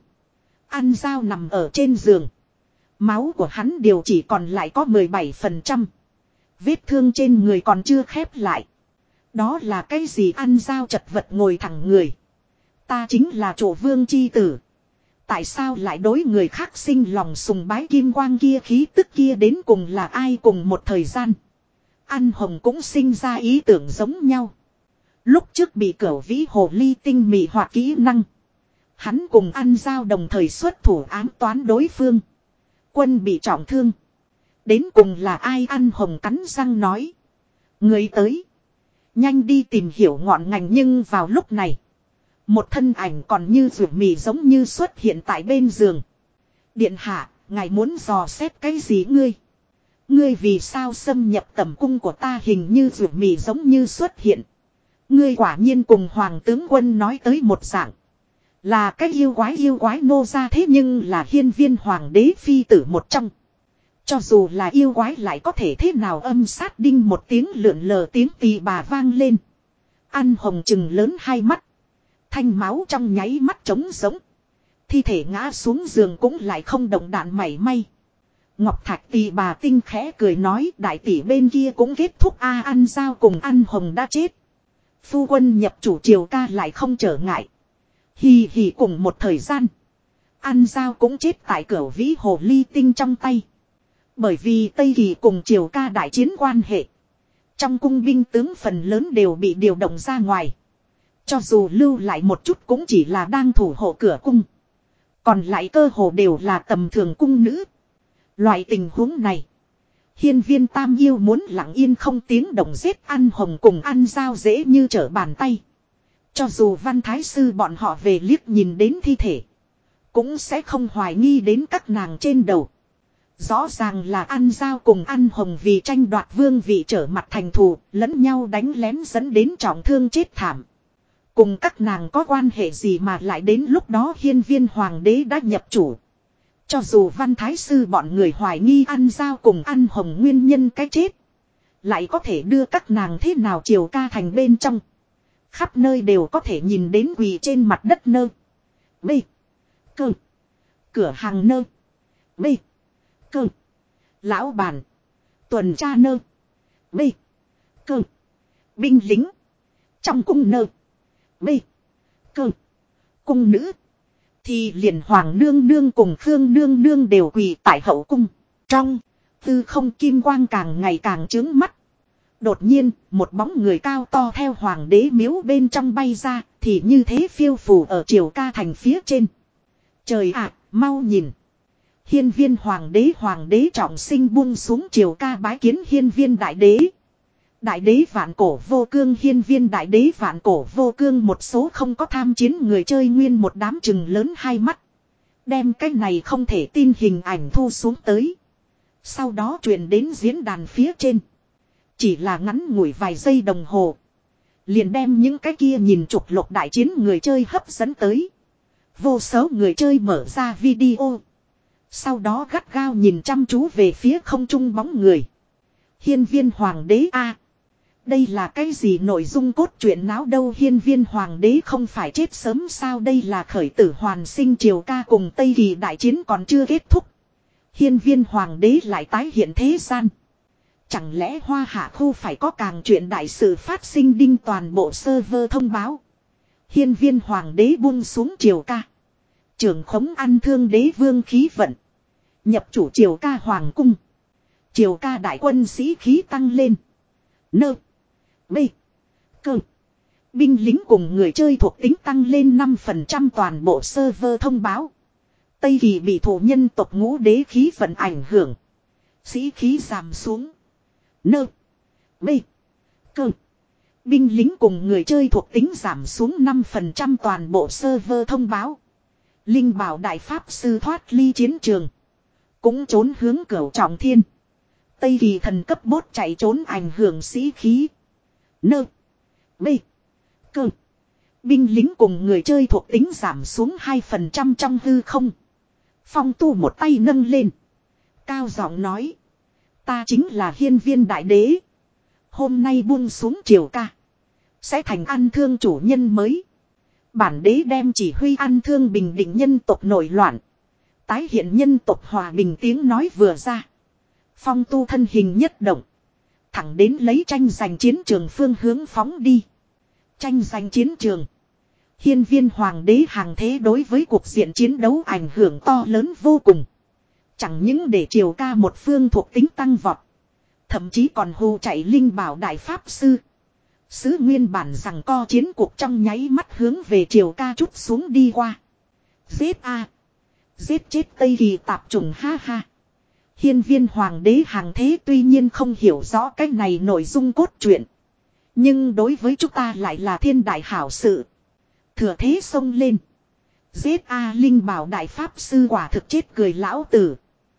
An Giao nằm ở trên giường. Máu của hắn đều chỉ còn lại có mười bảy phần trăm. Vết thương trên người còn chưa khép lại. Đó là cái gì An Giao chật vật ngồi thẳng người. Ta chính là chủ vương chi tử. Tại sao lại đối người khác sinh lòng sùng bái kim quang kia khí tức kia đến cùng là ai cùng một thời gian. An Hồng cũng sinh ra ý tưởng giống nhau. Lúc trước bị cửu vĩ hồ ly tinh mị hoặc kỹ năng. Hắn cùng An Giao đồng thời xuất thủ ám toán đối phương. Quân bị trọng thương. Đến cùng là ai An Hồng cắn răng nói. Người tới. Nhanh đi tìm hiểu ngọn ngành nhưng vào lúc này. Một thân ảnh còn như rượu mì giống như xuất hiện tại bên giường. Điện hạ, ngài muốn dò xét cái gì ngươi? Ngươi vì sao xâm nhập tẩm cung của ta hình như rượu mì giống như xuất hiện. Ngươi quả nhiên cùng hoàng tướng quân nói tới một dạng. Là cái yêu quái yêu quái nô ra thế nhưng là hiên viên hoàng đế phi tử một trong. Cho dù là yêu quái lại có thể thế nào, âm sát đinh một tiếng lượn lờ tiếng tỳ bà vang lên. An Hồng trừng lớn hai mắt. Thanh máu trong nháy mắt trống giống. Thi thể ngã xuống giường cũng lại không động đạn mảy may. Ngọc Thạch tỳ bà tinh khẽ cười nói, đại tỷ bên kia cũng kết thúc a. Ăn Giao cùng An Hồng đã chết. Phu quân nhập chủ Triều ca lại không trở ngại. Hì hì, cùng một thời gian. An Giao cũng chết tại cửa vĩ hồ ly tinh trong tay. Bởi vì Tây Kỳ cùng Triều ca đại chiến quan hệ. Trong cung binh tướng phần lớn đều bị điều động ra ngoài. Cho dù lưu lại một chút cũng chỉ là đang thủ hộ cửa cung. Còn lại cơ hồ đều là tầm thường cung nữ. Loại tình huống này. Hiên Viên Tam Yêu muốn lặng yên không tiếng động giết An Hồng cùng An Giao dễ như trở bàn tay. Cho dù Văn Thái Sư bọn họ về liếc nhìn đến thi thể. Cũng sẽ không hoài nghi đến các nàng trên đầu. Rõ ràng là An Giao cùng An Hồng vì tranh đoạt vương vị trở mặt thành thù, lẫn nhau đánh lén dẫn đến trọng thương chết thảm. Cùng các nàng có quan hệ gì mà lại đến lúc đó Hiên Viên Hoàng đế đã nhập chủ. Cho dù Văn Thái Sư bọn người hoài nghi An Giao cùng An Hồng nguyên nhân cái chết. Lại có thể đưa các nàng thế nào Triều ca thành bên trong. Khắp nơi đều có thể nhìn đến quỳ trên mặt đất nơ. B. Cơ. Cửa hàng nơ. B. Cơ. Lão bàn. Tuần tra nơ. B. Cơ. Binh lính. Trong cung nơ. B. Cơ. Cung nữ. Thì liền Hoàng nương nương cùng Khương nương nương đều quỳ tại hậu cung. Trong. Tư không kim quang càng ngày càng chướng mắt. Đột nhiên, một bóng người cao to theo hoàng đế miếu bên trong bay ra, thì như thế phiêu phù ở Triều ca thành phía trên. Trời ạ, mau nhìn. Hiên Viên Hoàng đế Hoàng đế trọng sinh buông xuống Triều ca bái kiến Hiên Viên Đại đế. Đại đế vạn cổ vô cương. Hiên Viên Đại đế vạn cổ vô cương. Một số không có tham chiến người chơi nguyên một đám chừng lớn hai mắt. Đem cái này không thể tin hình ảnh thu xuống tới. Sau đó truyền đến diễn đàn phía trên. Chỉ là ngắn ngủi vài giây đồng hồ. Liền đem những cái kia nhìn trục lục đại chiến người chơi hấp dẫn tới. Vô số người chơi mở ra video. Sau đó gắt gao nhìn chăm chú về phía không trung bóng người. Hiên Viên Hoàng đế a, đây là cái gì nội dung cốt truyện náo đâu? Hiên Viên Hoàng đế không phải chết sớm sao? Đây là khởi tử hoàn sinh. Triều ca cùng Tây Kỳ đại chiến còn chưa kết thúc. Hiên Viên Hoàng đế lại tái hiện thế gian. Chẳng lẽ Hoa Hạ khu phải có càng chuyện đại sự phát sinh? Đinh, toàn bộ server thông báo. Hiên Viên Hoàng đế buông xuống Triều ca. Trưởng khống An Thương đế vương khí vận. Nhập chủ Triều ca hoàng cung. Triều ca đại quân sĩ khí tăng lên. Nơ. B. Cơ. Binh lính cùng người chơi thuộc tính tăng lên năm phần trăm. Toàn bộ server thông báo. Tây Kỳ bị thổ nhân tộc ngũ đế khí vận ảnh hưởng. Sĩ khí giảm xuống. Nơ. B. Cơ. Binh lính cùng người chơi thuộc tính giảm xuống năm phần trăm. Toàn bộ server thông báo. Linh bảo đại pháp sư thoát ly chiến trường. Cũng trốn hướng Cửu Trọng Thiên. Tây Kỳ thần cấp bốt chạy trốn ảnh hưởng sĩ khí. Nơ. B. Cơ. Binh lính cùng người chơi thuộc tính giảm xuống hai phần trăm trong hư không. Phong Tu một tay nâng lên. Cao giọng nói. Ta chính là Hiên Viên Đại đế. Hôm nay buông xuống Triều ca. Sẽ thành An Thương chủ nhân mới. Bản đế đem chỉ huy An Thương bình định nhân tộc nổi loạn. Tái hiện nhân tộc hòa bình. Tiếng nói vừa ra. Phong Tu thân hình nhất động. Thẳng đến lấy tranh giành chiến trường phương hướng phóng đi. Tranh giành chiến trường. Hiên Viên Hoàng đế hàng thế đối với cuộc diện chiến đấu ảnh hưởng to lớn vô cùng. Chẳng những để Triều ca một phương thuộc tính tăng vọt. Thậm chí còn hù chạy linh bảo đại pháp sư. Sứ nguyên bản rằng co chiến cuộc trong nháy mắt hướng về Triều ca chút xuống đi qua. Giết a, giết chết Tây Kỳ tạp trùng ha ha. Hiên Viên Hoàng đế hàng thế tuy nhiên không hiểu rõ cái này nội dung cốt truyện. Nhưng đối với chúng ta lại là thiên đại hảo sự. Thừa thế xông lên. Giết a, linh bảo đại pháp sư quả thực chết cười lão tử.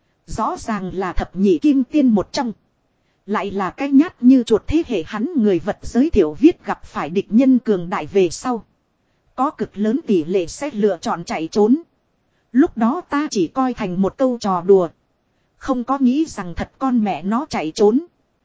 Rõ ràng là thập nhị kim tiên một trong. Lại là cái nhát như chuột thế hệ hắn người vật giới thiệu viết gặp phải địch nhân cường đại về sau. Có cực lớn tỷ lệ sẽ lựa chọn chạy trốn. Lúc đó ta chỉ coi thành một câu trò đùa. Không có nghĩ rằng thật con mẹ nó chạy trốn.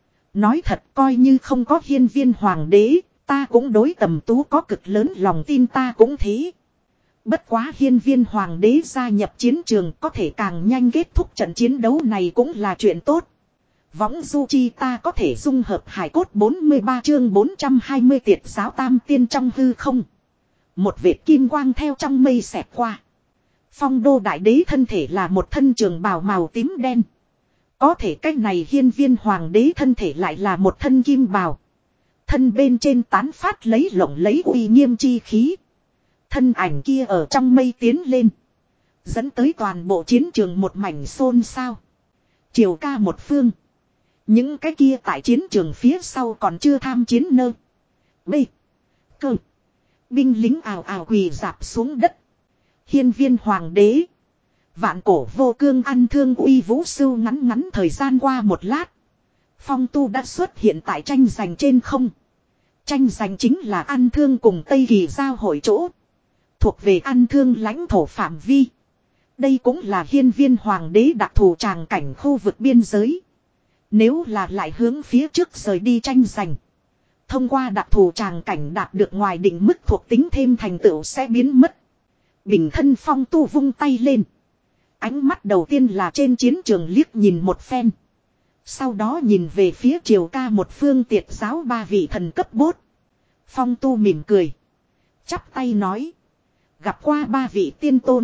Nói thật coi như không có hiên viên hoàng đế, ta cũng đối Tầm Tú có cực lớn lòng tin ta cũng thế. Bất quá hiên viên hoàng đế gia nhập chiến trường có thể càng nhanh kết thúc trận chiến đấu này cũng là chuyện tốt. Võng du chi ta có thể dung hợp hải cốt bốn mươi ba chương bốn trăm hai mươi tiệt giáo tam tiên trong hư không. Một vệt kim quang theo trong mây xẹt qua. Phong đô đại đế thân thể là một thân trường bào màu tím đen. Có thể cách này hiên viên hoàng đế thân thể lại là một thân kim bào. Thân bên trên tán phát lấy lộng lấy uy nghiêm chi khí. Thân ảnh kia ở trong mây tiến lên. Dẫn tới toàn bộ chiến trường một mảnh xôn xao. Triều ca một phương. Những cái kia tại chiến trường phía sau còn chưa tham chiến nơ. B. Cơ. Binh lính ào ào quỳ dạp xuống đất. Hiên viên hoàng đế. Vạn cổ vô cương ăn thương uy vũ sưu ngắn ngắn thời gian qua một lát. Phong tu đã xuất hiện tại tranh giành trên không. Tranh giành chính là ăn thương cùng Tây Kỳ giao hội chỗ. Thuộc về ăn thương lãnh thổ phạm vi. Đây cũng là hiên viên hoàng đế đặc thù tràng cảnh khu vực biên giới. Nếu là lại hướng phía trước rời đi tranh giành. Thông qua đặc thù tràng cảnh đạt được ngoài định mức thuộc tính thêm thành tựu sẽ biến mất. Bình thân phong tu vung tay lên. Ánh mắt đầu tiên là trên chiến trường liếc nhìn một phen. Sau đó nhìn về phía triều ca một phương tiệt giáo ba vị thần cấp bốt. Phong tu mỉm cười. Chắp tay nói. Gặp qua ba vị tiên tôn.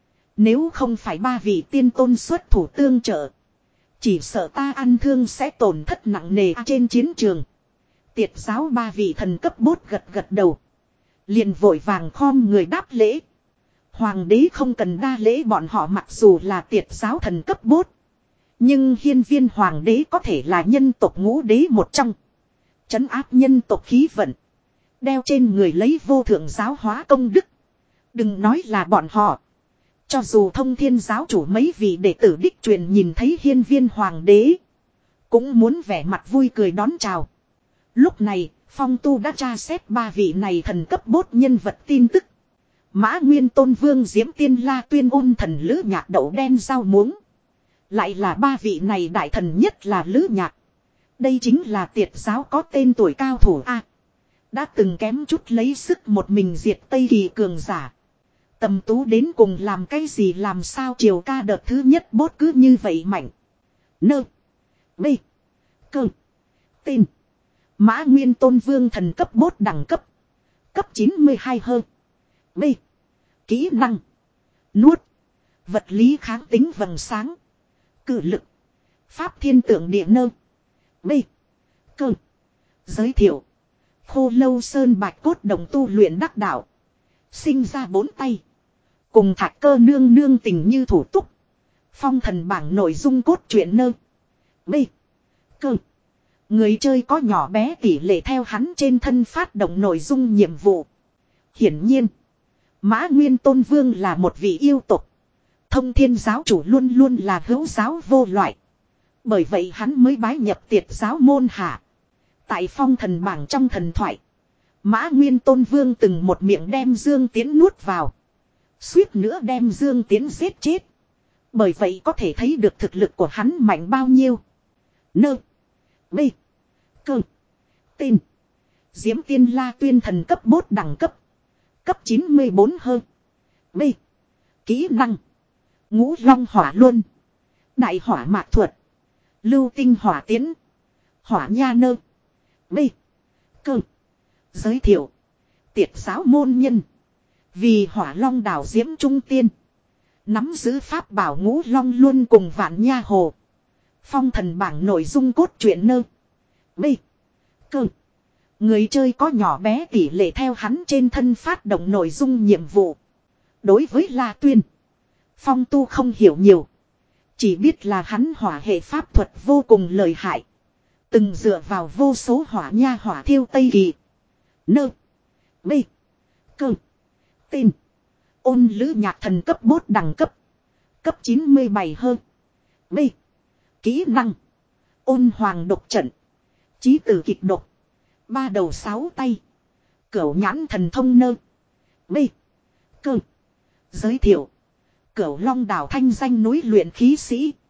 Nếu không phải ba vị tiên tôn xuất thủ tương trợ. Chỉ sợ ta ăn thương sẽ tổn thất nặng nề trên chiến trường. Tiệt giáo ba vị thần cấp bốt gật gật đầu. Liền vội vàng khom người đáp lễ. Hoàng đế không cần đa lễ bọn họ mặc dù là tiệt giáo thần cấp bốt. Nhưng hiên viên hoàng đế có thể là nhân tộc ngũ đế một trong. Trấn áp nhân tộc khí vận. Đeo trên người lấy vô thượng giáo hóa công đức. Đừng nói là bọn họ. Cho dù thông thiên giáo chủ mấy vị đệ tử đích truyền nhìn thấy hiên viên hoàng đế. Cũng muốn vẻ mặt vui cười đón chào. Lúc này, Phong tu đã tra xét ba vị này thần cấp bốt nhân vật tin tức. Mã Nguyên Tôn Vương Diễm Tiên La Tuyên Ôn Thần Lữ Nhạc đậu đen rau muống. Lại là ba vị này đại thần nhất là Lữ Nhạc. Đây chính là tiệt giáo có tên tuổi cao thủ A. Đã từng kém chút lấy sức một mình diệt Tây Kỳ cường giả. Tầm Tú đến cùng làm cái gì làm sao triều ca đợt thứ nhất bốt cứ như vậy mạnh. Nơ. B. Cơ. Tên. Mã Nguyên Tôn Vương thần cấp bốt đẳng cấp. Cấp chín mươi hai hơn. B. Kỹ năng. Nuốt. Vật lý kháng tính vầng sáng. Cự lực. Pháp thiên tượng địa nơ. B. Cơ. Giới thiệu. Khô lâu sơn bạch cốt đồng tu luyện đắc đạo. Sinh ra bốn tay. Cùng thạch cơ nương nương tình như thủ túc. Phong thần bảng nội dung cốt truyện nơ. B. Cơ. Người chơi có nhỏ bé tỷ lệ theo hắn trên thân phát động nội dung nhiệm vụ. Hiển nhiên. Mã Nguyên Tôn Vương là một vị yêu tục. Thông thiên giáo chủ luôn luôn là hữu giáo vô loại. Bởi vậy hắn mới bái nhập tiệt giáo môn hạ. Tại phong thần bảng trong thần thoại. Mã Nguyên Tôn Vương từng một miệng đem Dương Tiến nuốt vào. Suýt nữa đem Dương Tiến giết chết. Bởi vậy có thể thấy được thực lực của hắn mạnh bao nhiêu. Nơ. B. Cơ. Tên. Diễm Tiên La Tuyên thần cấp bốt đẳng cấp. Cấp chín mươi bốn hơn. B. Kỹ năng. Ngũ long hỏa luân. Đại hỏa mạc thuật. Lưu tinh hỏa tiến. Hỏa nha nơ. B. Cơ. Giới thiệu. Tiệt giáo môn nhân. Vì hỏa long đảo Diễm Trung Tiên. Nắm giữ pháp bảo ngũ long luân cùng vạn nha hồ. Phong thần bảng nội dung cốt truyện nơ. B. Cơ. Người chơi có nhỏ bé tỷ lệ theo hắn trên thân phát động nội dung nhiệm vụ. Đối với La Tuyên. Phong tu không hiểu nhiều. Chỉ biết là hắn hỏa hệ pháp thuật vô cùng lợi hại. Từng dựa vào vô số hỏa nha hỏa thiêu Tây Kỳ. Nơ. B. Cơ. Tên. Ôn Lữ Nhạc thần cấp bốt đẳng cấp. Cấp chín mươi bảy hơn. B. Kỹ năng. Ôn Hoàng độc trận. Chí tử kịch độc. Ba đầu sáu tay. Cửu nhãn thần thông nơ. B. Cơ. Giới thiệu. Cửu Long đảo thanh danh núi luyện khí sĩ.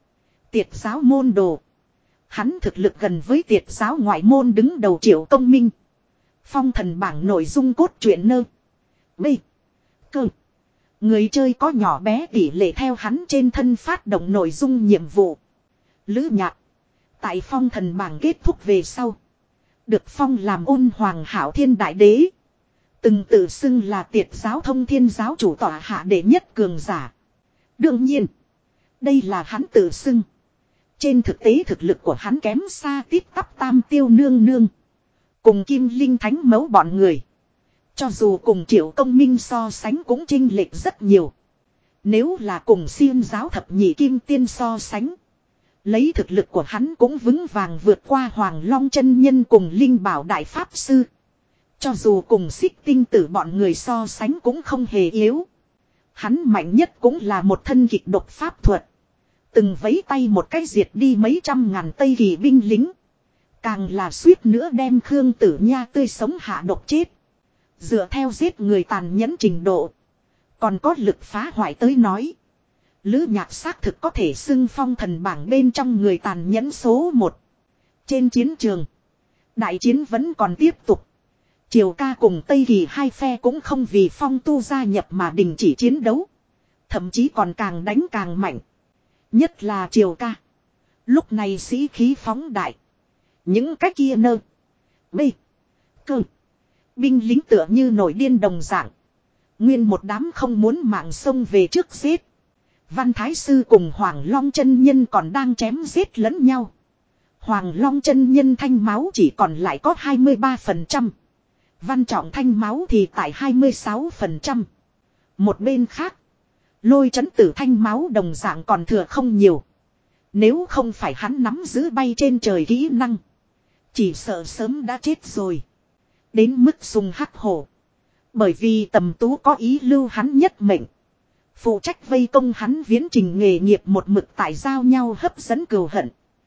Tiệt giáo môn đồ. Hắn thực lực gần với tiệt giáo ngoại môn đứng đầu Triệu Công Minh. Phong thần bảng nội dung cốt truyện nơ. B. Cơ. Người chơi có nhỏ bé tỷ lệ theo hắn trên thân phát động nội dung nhiệm vụ. Lữ Nhạc. Tại phong thần bảng kết thúc về sau. Được phong làm ôn hoàng hảo thiên đại đế. Từng tự xưng là tiệt giáo thông thiên giáo chủ tọa hạ đệ nhất cường giả. Đương nhiên. Đây là hắn tự xưng. Trên thực tế thực lực của hắn kém xa Tít Tắp Tam Tiêu nương nương. Cùng Kim Linh Thánh Mẫu bọn người. Cho dù cùng Triệu Công Minh so sánh cũng chênh lệch rất nhiều. Nếu là cùng Xiêm giáo thập nhị kim tiên so sánh. Lấy thực lực của hắn cũng vững vàng vượt qua Hoàng Long chân nhân cùng Linh Bảo Đại Pháp Sư. Cho dù cùng Xích Tinh Tử bọn người so sánh cũng không hề yếu. Hắn mạnh nhất cũng là một thân kịch độc pháp thuật. Từng vấy tay một cái diệt đi mấy trăm ngàn Tây Kỳ binh lính. Càng là suýt nữa đem Khương Tử Nha tươi sống hạ độc chết. Dựa theo giết người tàn nhẫn trình độ. Còn có lực phá hoại tới nói. Lữ Nhạc xác thực có thể xưng phong thần bảng bên trong người tàn nhẫn số một. Trên chiến trường. Đại chiến vẫn còn tiếp tục. Triều ca cùng Tây Kỳ hai phe cũng không vì phong tu gia nhập mà đình chỉ chiến đấu. Thậm chí còn càng đánh càng mạnh. Nhất là Triều ca. Lúc này sĩ khí phóng đại. Những cái kia nơ. B. Cơ. Binh lính tựa như nổi điên đồng dạng. Nguyên một đám không muốn mạng sông về trước giết. Văn Thái Sư cùng Hoàng Long chân nhân còn đang chém giết lẫn nhau. Hoàng Long chân nhân thanh máu chỉ còn lại có hai mươi ba phần trăm. Văn Trọng thanh máu thì tại hai mươi sáu phần trăm. Một bên khác. Lôi Chấn Tử thanh máu đồng dạng còn thừa không nhiều. Nếu không phải hắn nắm giữ bay trên trời kỹ năng. Chỉ sợ sớm đã chết rồi. Đến mức sùng hắc hổ. Bởi vì Tầm Tú có ý lưu hắn nhất mệnh. Phụ trách vây công hắn viễn trình nghề nghiệp một mực tại giao nhau hấp dẫn cừu hận.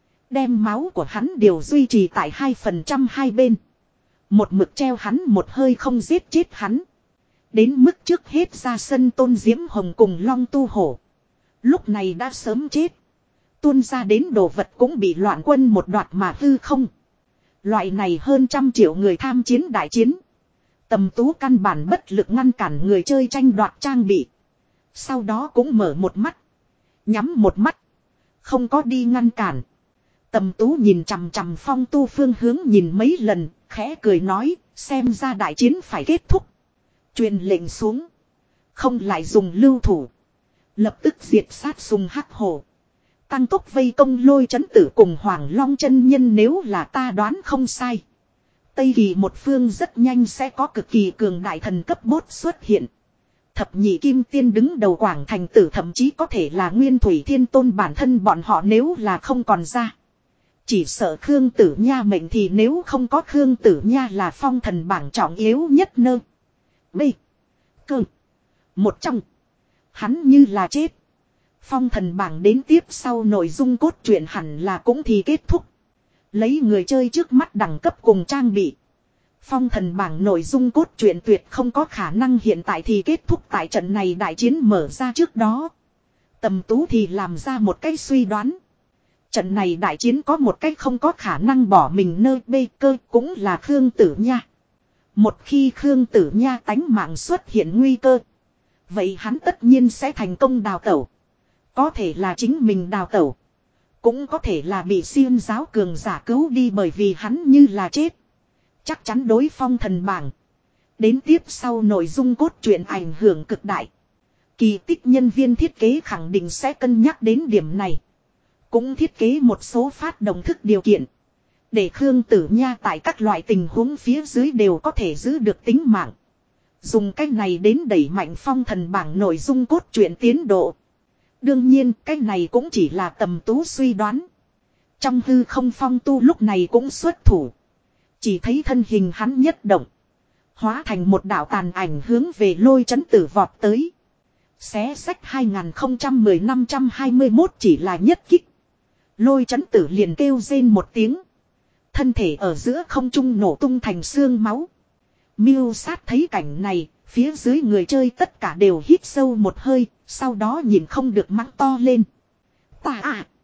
Đem máu của hắn đều duy trì tại hai phần trăm hai bên. Một mực treo hắn một hơi không giết chết hắn. Đến mức trước hết ra sân Tôn Diễm Hồng cùng Long Tu Hổ. Lúc này đã sớm chết. Tuôn ra đến đồ vật cũng bị loạn quân một đoạt mà hư không. Loại này hơn trăm triệu người tham chiến đại chiến. Tầm Tú căn bản bất lực ngăn cản người chơi tranh đoạt trang bị. Sau đó cũng mở một mắt. Nhắm một mắt. Không có đi ngăn cản. Tầm Tú nhìn chằm chằm Phong Tu phương hướng nhìn mấy lần. Khẽ cười nói. Xem ra đại chiến phải kết thúc. Truyền lệnh xuống. Không lại dùng lưu thủ. Lập tức diệt sát sùng hắc hổ. Tăng tốc vây công Lôi Chấn Tử cùng Hoàng Long chân nhân nếu là ta đoán không sai. Tây Kỳ một phương rất nhanh sẽ có cực kỳ cường đại thần cấp bốt xuất hiện. Thập nhị kim tiên đứng đầu Quảng Thành Tử thậm chí có thể là Nguyên Thủy Thiên Tôn bản thân bọn họ nếu là không còn ra. Chỉ sợ Khương Tử Nha mệnh thì nếu không có Khương Tử Nha là phong thần bảng trọng yếu nhất nơ. B. Cơ. Một trong. Hắn như là chết. Phong thần bảng đến tiếp sau nội dung cốt truyện hẳn là cũng thì kết thúc. Lấy người chơi trước mắt đẳng cấp cùng trang bị. Phong thần bảng nội dung cốt truyện tuyệt không có khả năng hiện tại thì kết thúc tại trận này đại chiến mở ra trước đó. Tầm Tú thì làm ra một cái suy đoán. Trận này đại chiến có một cách không có khả năng bỏ mình nơi bê cơ cũng là Khương Tử Nha. Một khi Khương Tử Nha tánh mạng xuất hiện nguy cơ. Vậy hắn tất nhiên sẽ thành công đào tẩu. Có thể là chính mình đào tẩu. Cũng có thể là bị Xiêm giáo cường giả cứu đi bởi vì hắn như là chết. Chắc chắn đối phong thần bảng. Đến tiếp sau nội dung cốt truyện ảnh hưởng cực đại. Kỳ tích nhân viên thiết kế khẳng định sẽ cân nhắc đến điểm này. Cũng thiết kế một số phát động thức điều kiện. Để Khương Tử Nha tại các loại tình huống phía dưới đều có thể giữ được tính mạng. Dùng cách này đến đẩy mạnh phong thần bảng nội dung cốt truyện tiến độ. Đương nhiên cách này cũng chỉ là Tầm Tú suy đoán. Trong hư không Phong Tu lúc này cũng xuất thủ. Chỉ thấy thân hình hắn nhất động. Hóa thành một đạo tàn ảnh hướng về Lôi Chấn Tử vọt tới. Xé sách hai không một không năm hai mốt chỉ là nhất kích. Lôi Chấn Tử liền kêu rên một tiếng. Thân thể ở giữa không trung nổ tung thành xương máu. Miêu Sát thấy cảnh này, phía dưới người chơi tất cả đều hít sâu một hơi, sau đó nhìn không được mắng to lên. Ta à!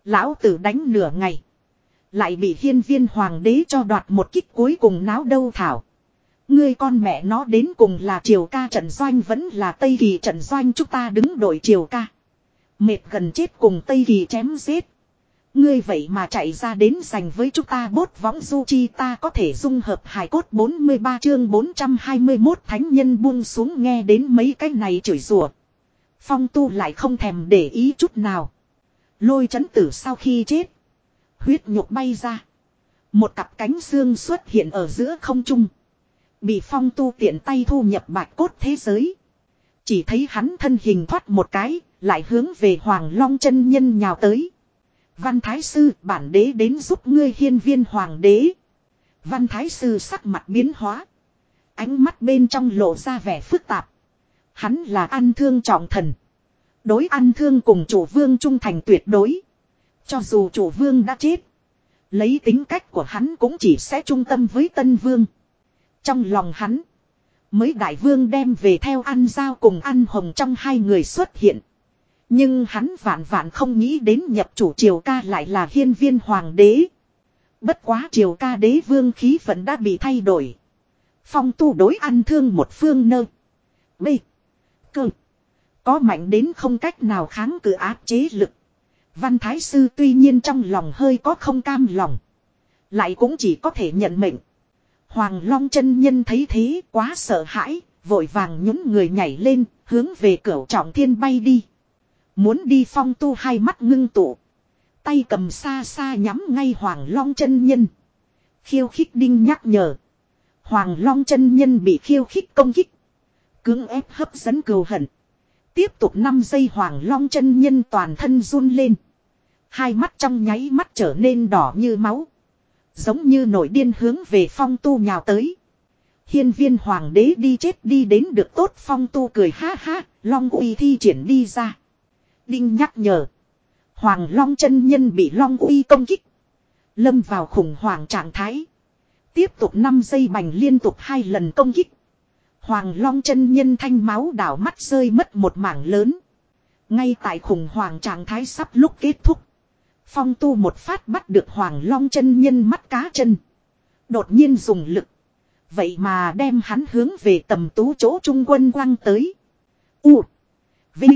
Lão tử đánh nửa ngày. Lại bị hiên viên hoàng đế cho đoạt một kích cuối cùng náo đâu thảo. Ngươi con mẹ nó đến cùng là triều ca trận doanh vẫn là Tây Kỳ trận doanh, chúng ta đứng đội triều ca. Mệt gần chết cùng Tây Kỳ chém giết. Ngươi vậy mà chạy ra đến giành với chúng ta bốt võng du chi, ta có thể dung hợp hài cốt. Bốn mươi ba chương bốn trăm hai mươi mốt thánh nhân buông xuống, nghe đến mấy cái này chửi rủa. Phong Tu lại không thèm để ý chút nào. Lôi chấn tử sau khi chết. Huyết nhục bay ra. Một cặp cánh xương xuất hiện ở giữa không trung. Bị Phong Tu tiện tay thu nhập bạch cốt thế giới. Chỉ thấy hắn thân hình thoát một cái, lại hướng về Hoàng Long chân nhân nhào tới. Văn Thái Sư, bản đế đến giúp ngươi. Hiên viên hoàng đế. Văn Thái Sư sắc mặt biến hóa. Ánh mắt bên trong lộ ra vẻ phức tạp. Hắn là ăn thương trọng thần. Đối ăn thương cùng chủ vương trung thành tuyệt đối. Cho dù chủ vương đã chết. Lấy tính cách của hắn cũng chỉ sẽ trung tâm với tân vương. Trong lòng hắn. Mới đại vương đem về theo ăn giao cùng ăn hồng trong hai người xuất hiện. Nhưng hắn vạn vạn không nghĩ đến nhập chủ triều ca lại là hiên viên hoàng đế. Bất quá triều ca đế vương khí phận đã bị thay đổi. Phong Tu đối ăn thương một phương nơ. B. Cơ. Có mạnh đến không cách nào kháng cự áp chế lực. Văn Thái Sư tuy nhiên trong lòng hơi có không cam lòng. Lại cũng chỉ có thể nhận mệnh. Hoàng Long chân nhân thấy thế quá sợ hãi. Vội vàng nhún người nhảy lên. Hướng về Cửu Trọng Thiên bay đi. Muốn đi. Phong Tu hai mắt ngưng tụ. Tay cầm xa xa nhắm ngay Hoàng Long chân nhân. Khiêu khích đinh nhắc nhở. Hoàng Long chân nhân bị khiêu khích công kích. Cưỡng ép hấp dẫn cừu hận. Tiếp tục năm giây Hoàng Long chân nhân toàn thân run lên. Hai mắt trong nháy mắt trở nên đỏ như máu. Giống như nổi điên hướng về Phong Tu nhào tới. Hiên viên hoàng đế đi chết đi đến được tốt. Phong Tu cười ha ha. Long uy thi triển đi ra. Đinh nhắc nhở. Hoàng Long chân nhân bị Long uy công kích. Lâm vào khủng hoảng trạng thái. Tiếp tục năm giây bành liên tục hai lần công kích. Hoàng Long chân nhân thanh máu đảo mắt rơi mất một mảng lớn. Ngay tại khủng hoảng trạng thái sắp lúc kết thúc. Phong Tu một phát bắt được Hoàng Long chân nhân mắt cá chân. Đột nhiên dùng lực. Vậy mà đem hắn hướng về Tầm Tú chỗ trung quân quăng tới. U. Vinh.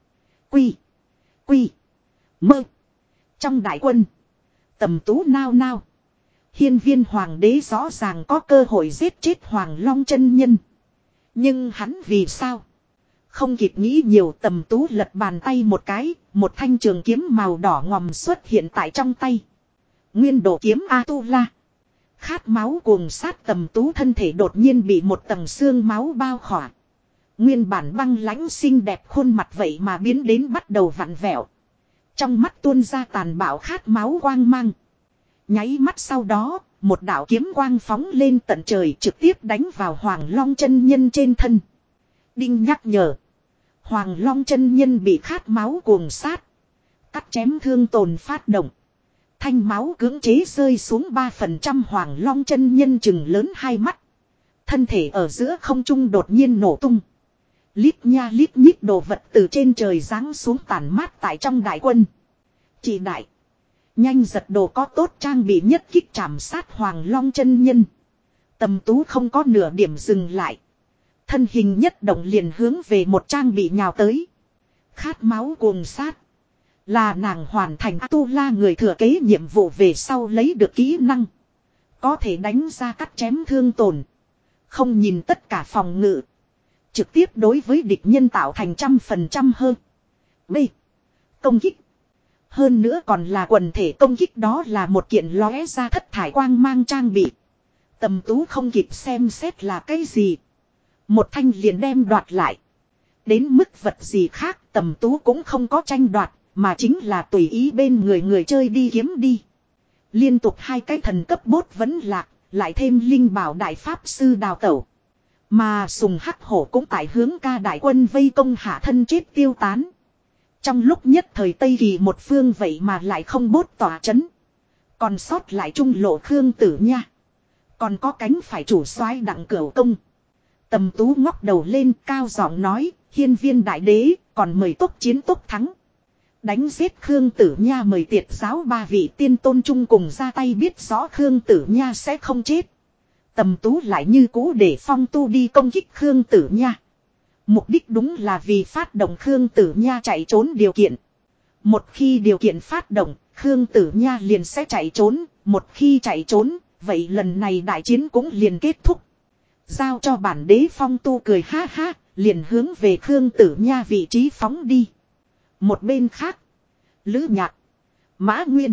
Quy. Quy. Mơ. Trong đại quân. Tầm Tú nao nao. Hiên viên hoàng đế rõ ràng có cơ hội giết chết Hoàng Long chân nhân. Nhưng hắn vì sao? Không kịp nghĩ nhiều, Tầm Tú lật bàn tay một cái, một thanh trường kiếm màu đỏ ngòm xuất hiện tại trong tay. Nguyên Độ kiếm A-tu-la. Khát máu cuồng sát, Tầm Tú thân thể đột nhiên bị một tầng xương máu bao khỏa. Nguyên bản băng lãnh xinh đẹp khuôn mặt vậy mà biến đến bắt đầu vặn vẹo. Trong mắt tuôn ra tàn bạo khát máu quang mang. Nháy mắt sau đó, một đạo kiếm quang phóng lên tận trời trực tiếp đánh vào Hoàng Long chân nhân trên thân. Đinh nhắc nhở. Hoàng Long chân nhân bị khát máu cuồng sát. Cắt chém thương tồn phát động. Thanh máu cưỡng chế rơi xuống ba phần trăm. Hoàng Long chân nhân chừng lớn hai mắt. Thân thể ở giữa không trung đột nhiên nổ tung. Lít nha lít nhít đồ vật từ trên trời giáng xuống tàn mát tại trong đại quân. Chỉ đại. Nhanh giật đồ có tốt trang bị nhất kích chạm sát Hoàng Long chân nhân. Tầm Tú không có nửa điểm dừng lại. Thân hình nhất động liền hướng về một trang bị nhào tới. Khát máu cuồng sát. Là nàng hoàn thành A-tu-la người thừa kế nhiệm vụ về sau lấy được kỹ năng. Có thể đánh ra cắt chém thương tổn. Không nhìn tất cả phòng ngự. Trực tiếp đối với địch nhân tạo thành trăm phần trăm hơn. B. Công kích. Hơn nữa còn là quần thể công kích, đó là một kiện lóe ra thất thải quang mang trang bị. Tầm Tú không kịp xem xét là cái gì. Một thanh liền đem đoạt lại. Đến mức vật gì khác Tầm Tú cũng không có tranh đoạt, mà chính là tùy ý bên người người chơi đi kiếm đi. Liên tục hai cái thần cấp bốt vẫn lạc, lại thêm linh bảo đại pháp sư đào tẩu. Mà Sùng Hắc Hổ cũng tại hướng ca đại quân vây công hạ thân chết tiêu tán. Trong lúc nhất thời Tây Kỳ một phương vậy mà lại không bốt tỏa chấn. Còn sót lại trung lộ Khương Tử Nha. Còn có cánh phải chủ soái Đặng Cửu Công. Tầm Tú ngóc đầu lên cao giọng nói, hiên viên đại đế, còn mời tốc chiến tốc thắng. Đánh giết Khương Tử Nha mời tiệt giáo ba vị tiên tôn chung cùng ra tay biết rõ Khương Tử Nha sẽ không chết. Tầm Tú lại như cũ để Phong Tu đi công kích Khương Tử Nha. Mục đích đúng là vì phát động Khương Tử Nha chạy trốn điều kiện. Một khi điều kiện phát động, Khương Tử Nha liền sẽ chạy trốn. Một khi chạy trốn, vậy lần này đại chiến cũng liền kết thúc. Giao cho bản đế Phong Tu cười ha ha, liền hướng về Khương Tử Nha vị trí phóng đi. Một bên khác, Lữ Nhạc, Mã Nguyên,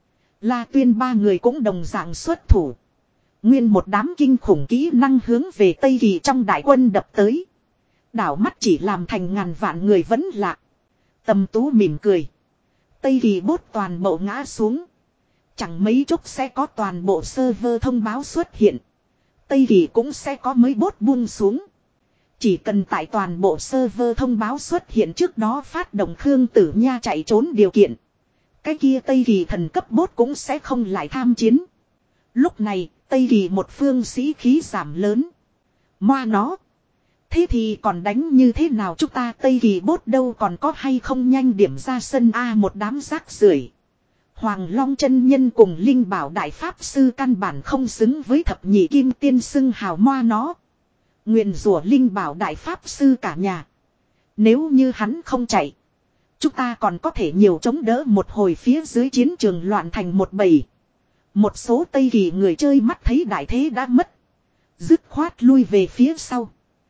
La Tuyên ba người cũng đồng dạng xuất thủ. Nguyên một đám kinh khủng kỹ năng hướng về Tây Kỳ trong đại quân đập tới. Đảo mắt chỉ làm thành ngàn vạn người vẫn lạ. Tầm Tú mỉm cười. Tây Kỳ bốt toàn bộ ngã xuống. Chẳng mấy chốc sẽ có toàn bộ server thông báo xuất hiện. Tây Kỳ cũng sẽ có mới bốt buông xuống. Chỉ cần tại toàn bộ server thông báo xuất hiện trước đó phát động Khương Tử Nha chạy trốn điều kiện. Cái kia Tây Kỳ thần cấp bốt cũng sẽ không lại tham chiến. Lúc này, Tây Kỳ một phương sĩ khí giảm lớn. Moa nó. Thế thì còn đánh như thế nào chúng ta Tây Kỳ bốt đâu còn có hay không nhanh điểm ra sân A một đám rác rưởi. Hoàng Long chân nhân cùng Linh Bảo Đại Pháp Sư căn bản không xứng với thập nhị kim tiên xưng hào moa nó. Nguyện rủa Linh Bảo Đại Pháp Sư cả nhà. Nếu như hắn không chạy. Chúng ta còn có thể nhiều chống đỡ một hồi phía dưới chiến trường loạn thành một bầy. Một số Tây Kỳ người chơi mắt thấy đại thế đã mất. Dứt khoát lui về phía sau.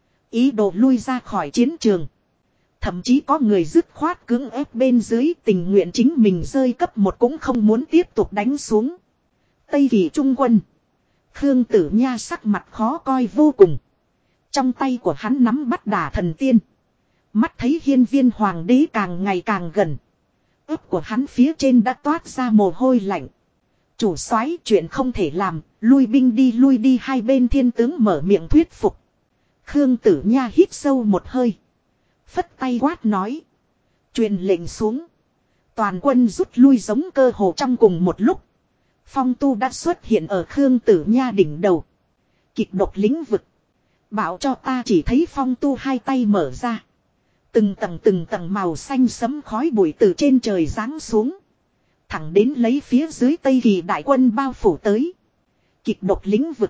Ý đồ lui ra khỏi chiến trường. Thậm chí có người dứt khoát cưỡng ép bên dưới tình nguyện chính mình rơi cấp một cũng không muốn tiếp tục đánh xuống. Tây Kỳ trung quân. Khương Tử Nha sắc mặt khó coi vô cùng. Trong tay của hắn nắm bắt Đả Thần Tiên. Mắt thấy hiên viên hoàng đế càng ngày càng gần. Ướp của hắn phía trên đã toát ra mồ hôi lạnh. Chủ soái chuyện không thể làm, lui binh đi lui đi hai bên thiên tướng mở miệng thuyết phục. Khương Tử Nha hít sâu một hơi. Phất tay quát nói. Truyền lệnh xuống. Toàn quân rút lui giống cơ hồ trong cùng một lúc. Phong Tu đã xuất hiện ở Khương Tử Nha đỉnh đầu. Kịch độc lĩnh vực. Bảo cho ta chỉ thấy Phong Tu hai tay mở ra. Từng tầng từng tầng màu xanh sẫm khói bụi từ trên trời giáng xuống. Thẳng đến lấy phía dưới Tây Kỳ đại quân bao phủ tới. Kịch độc lĩnh vực.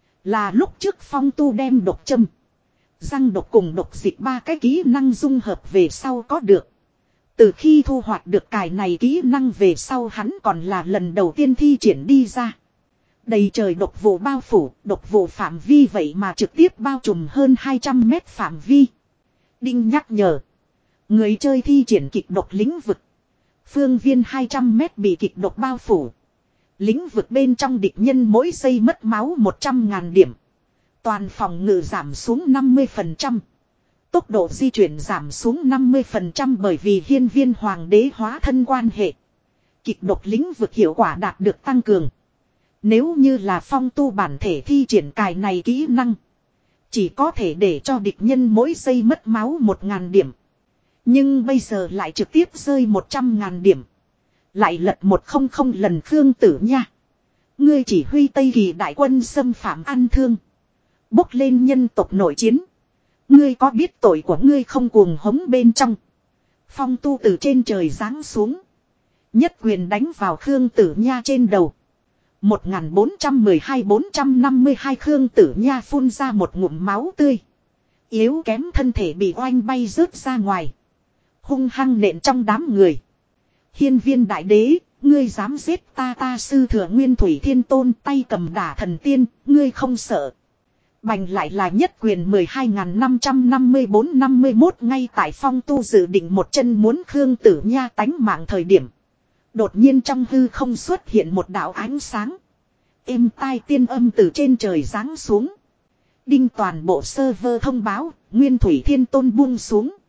Là lúc trước Phong Tu đem độc châm. Răng độc cùng độc dịch ba cái kỹ năng dung hợp về sau có được. Từ khi thu hoạch được cài này kỹ năng về sau hắn còn là lần đầu tiên thi triển đi ra. Đầy trời độc vụ bao phủ, độc vụ phạm vi vậy mà trực tiếp bao trùm hơn hai trăm mét phạm vi. Đinh nhắc nhở. Người chơi thi triển kịch độc lĩnh vực. Phương viên hai trăm mét bị kịch độc bao phủ. Lĩnh vực bên trong địch nhân mỗi giây mất máu một trăm ngàn điểm. Toàn phòng ngự giảm xuống năm mươi phần trăm. Tốc độ di chuyển giảm xuống năm mươi phần trăm bởi vì hiên viên hoàng đế hóa thân quan hệ. Kịch độc lĩnh vực hiệu quả đạt được tăng cường. Nếu như là Phong Tu bản thể thi triển cài này kỹ năng. Chỉ có thể để cho địch nhân mỗi giây mất máu một ngàn điểm. Nhưng bây giờ lại trực tiếp rơi một trăm ngàn điểm. Lại lật một không không lần Khương Tử Nha. Ngươi chỉ huy Tây Kỳ đại quân xâm phạm ăn thương. Bốc lên nhân tộc nội chiến. Ngươi có biết tội của ngươi không cuồng hống bên trong. Phong Tu từ trên trời giáng xuống. Nhất quyền đánh vào Khương Tử Nha trên đầu. một nghìn bốn trăm mười hai bốn trăm năm mươi hai Khương Tử Nha phun ra một ngụm máu tươi. Yếu kém thân thể bị oanh bay rớt ra ngoài. Hung hăng nện trong đám người. Hiên viên đại đế, ngươi dám giết ta ta sư thừa Nguyên Thủy Thiên Tôn tay cầm Đả Thần Tiên, ngươi không sợ. Bành lại là nhất quyền mười hai nghìn năm trăm năm mươi bốn năm mươi mốt ngay tại Phong Tu dự định một chân muốn Khương Tử Nha tánh mạng thời điểm. Đột nhiên trong hư không xuất hiện một đạo ánh sáng. Êm tai tiên âm từ trên trời giáng xuống. Đinh toàn bộ server thông báo, Nguyên Thủy Thiên Tôn buông xuống.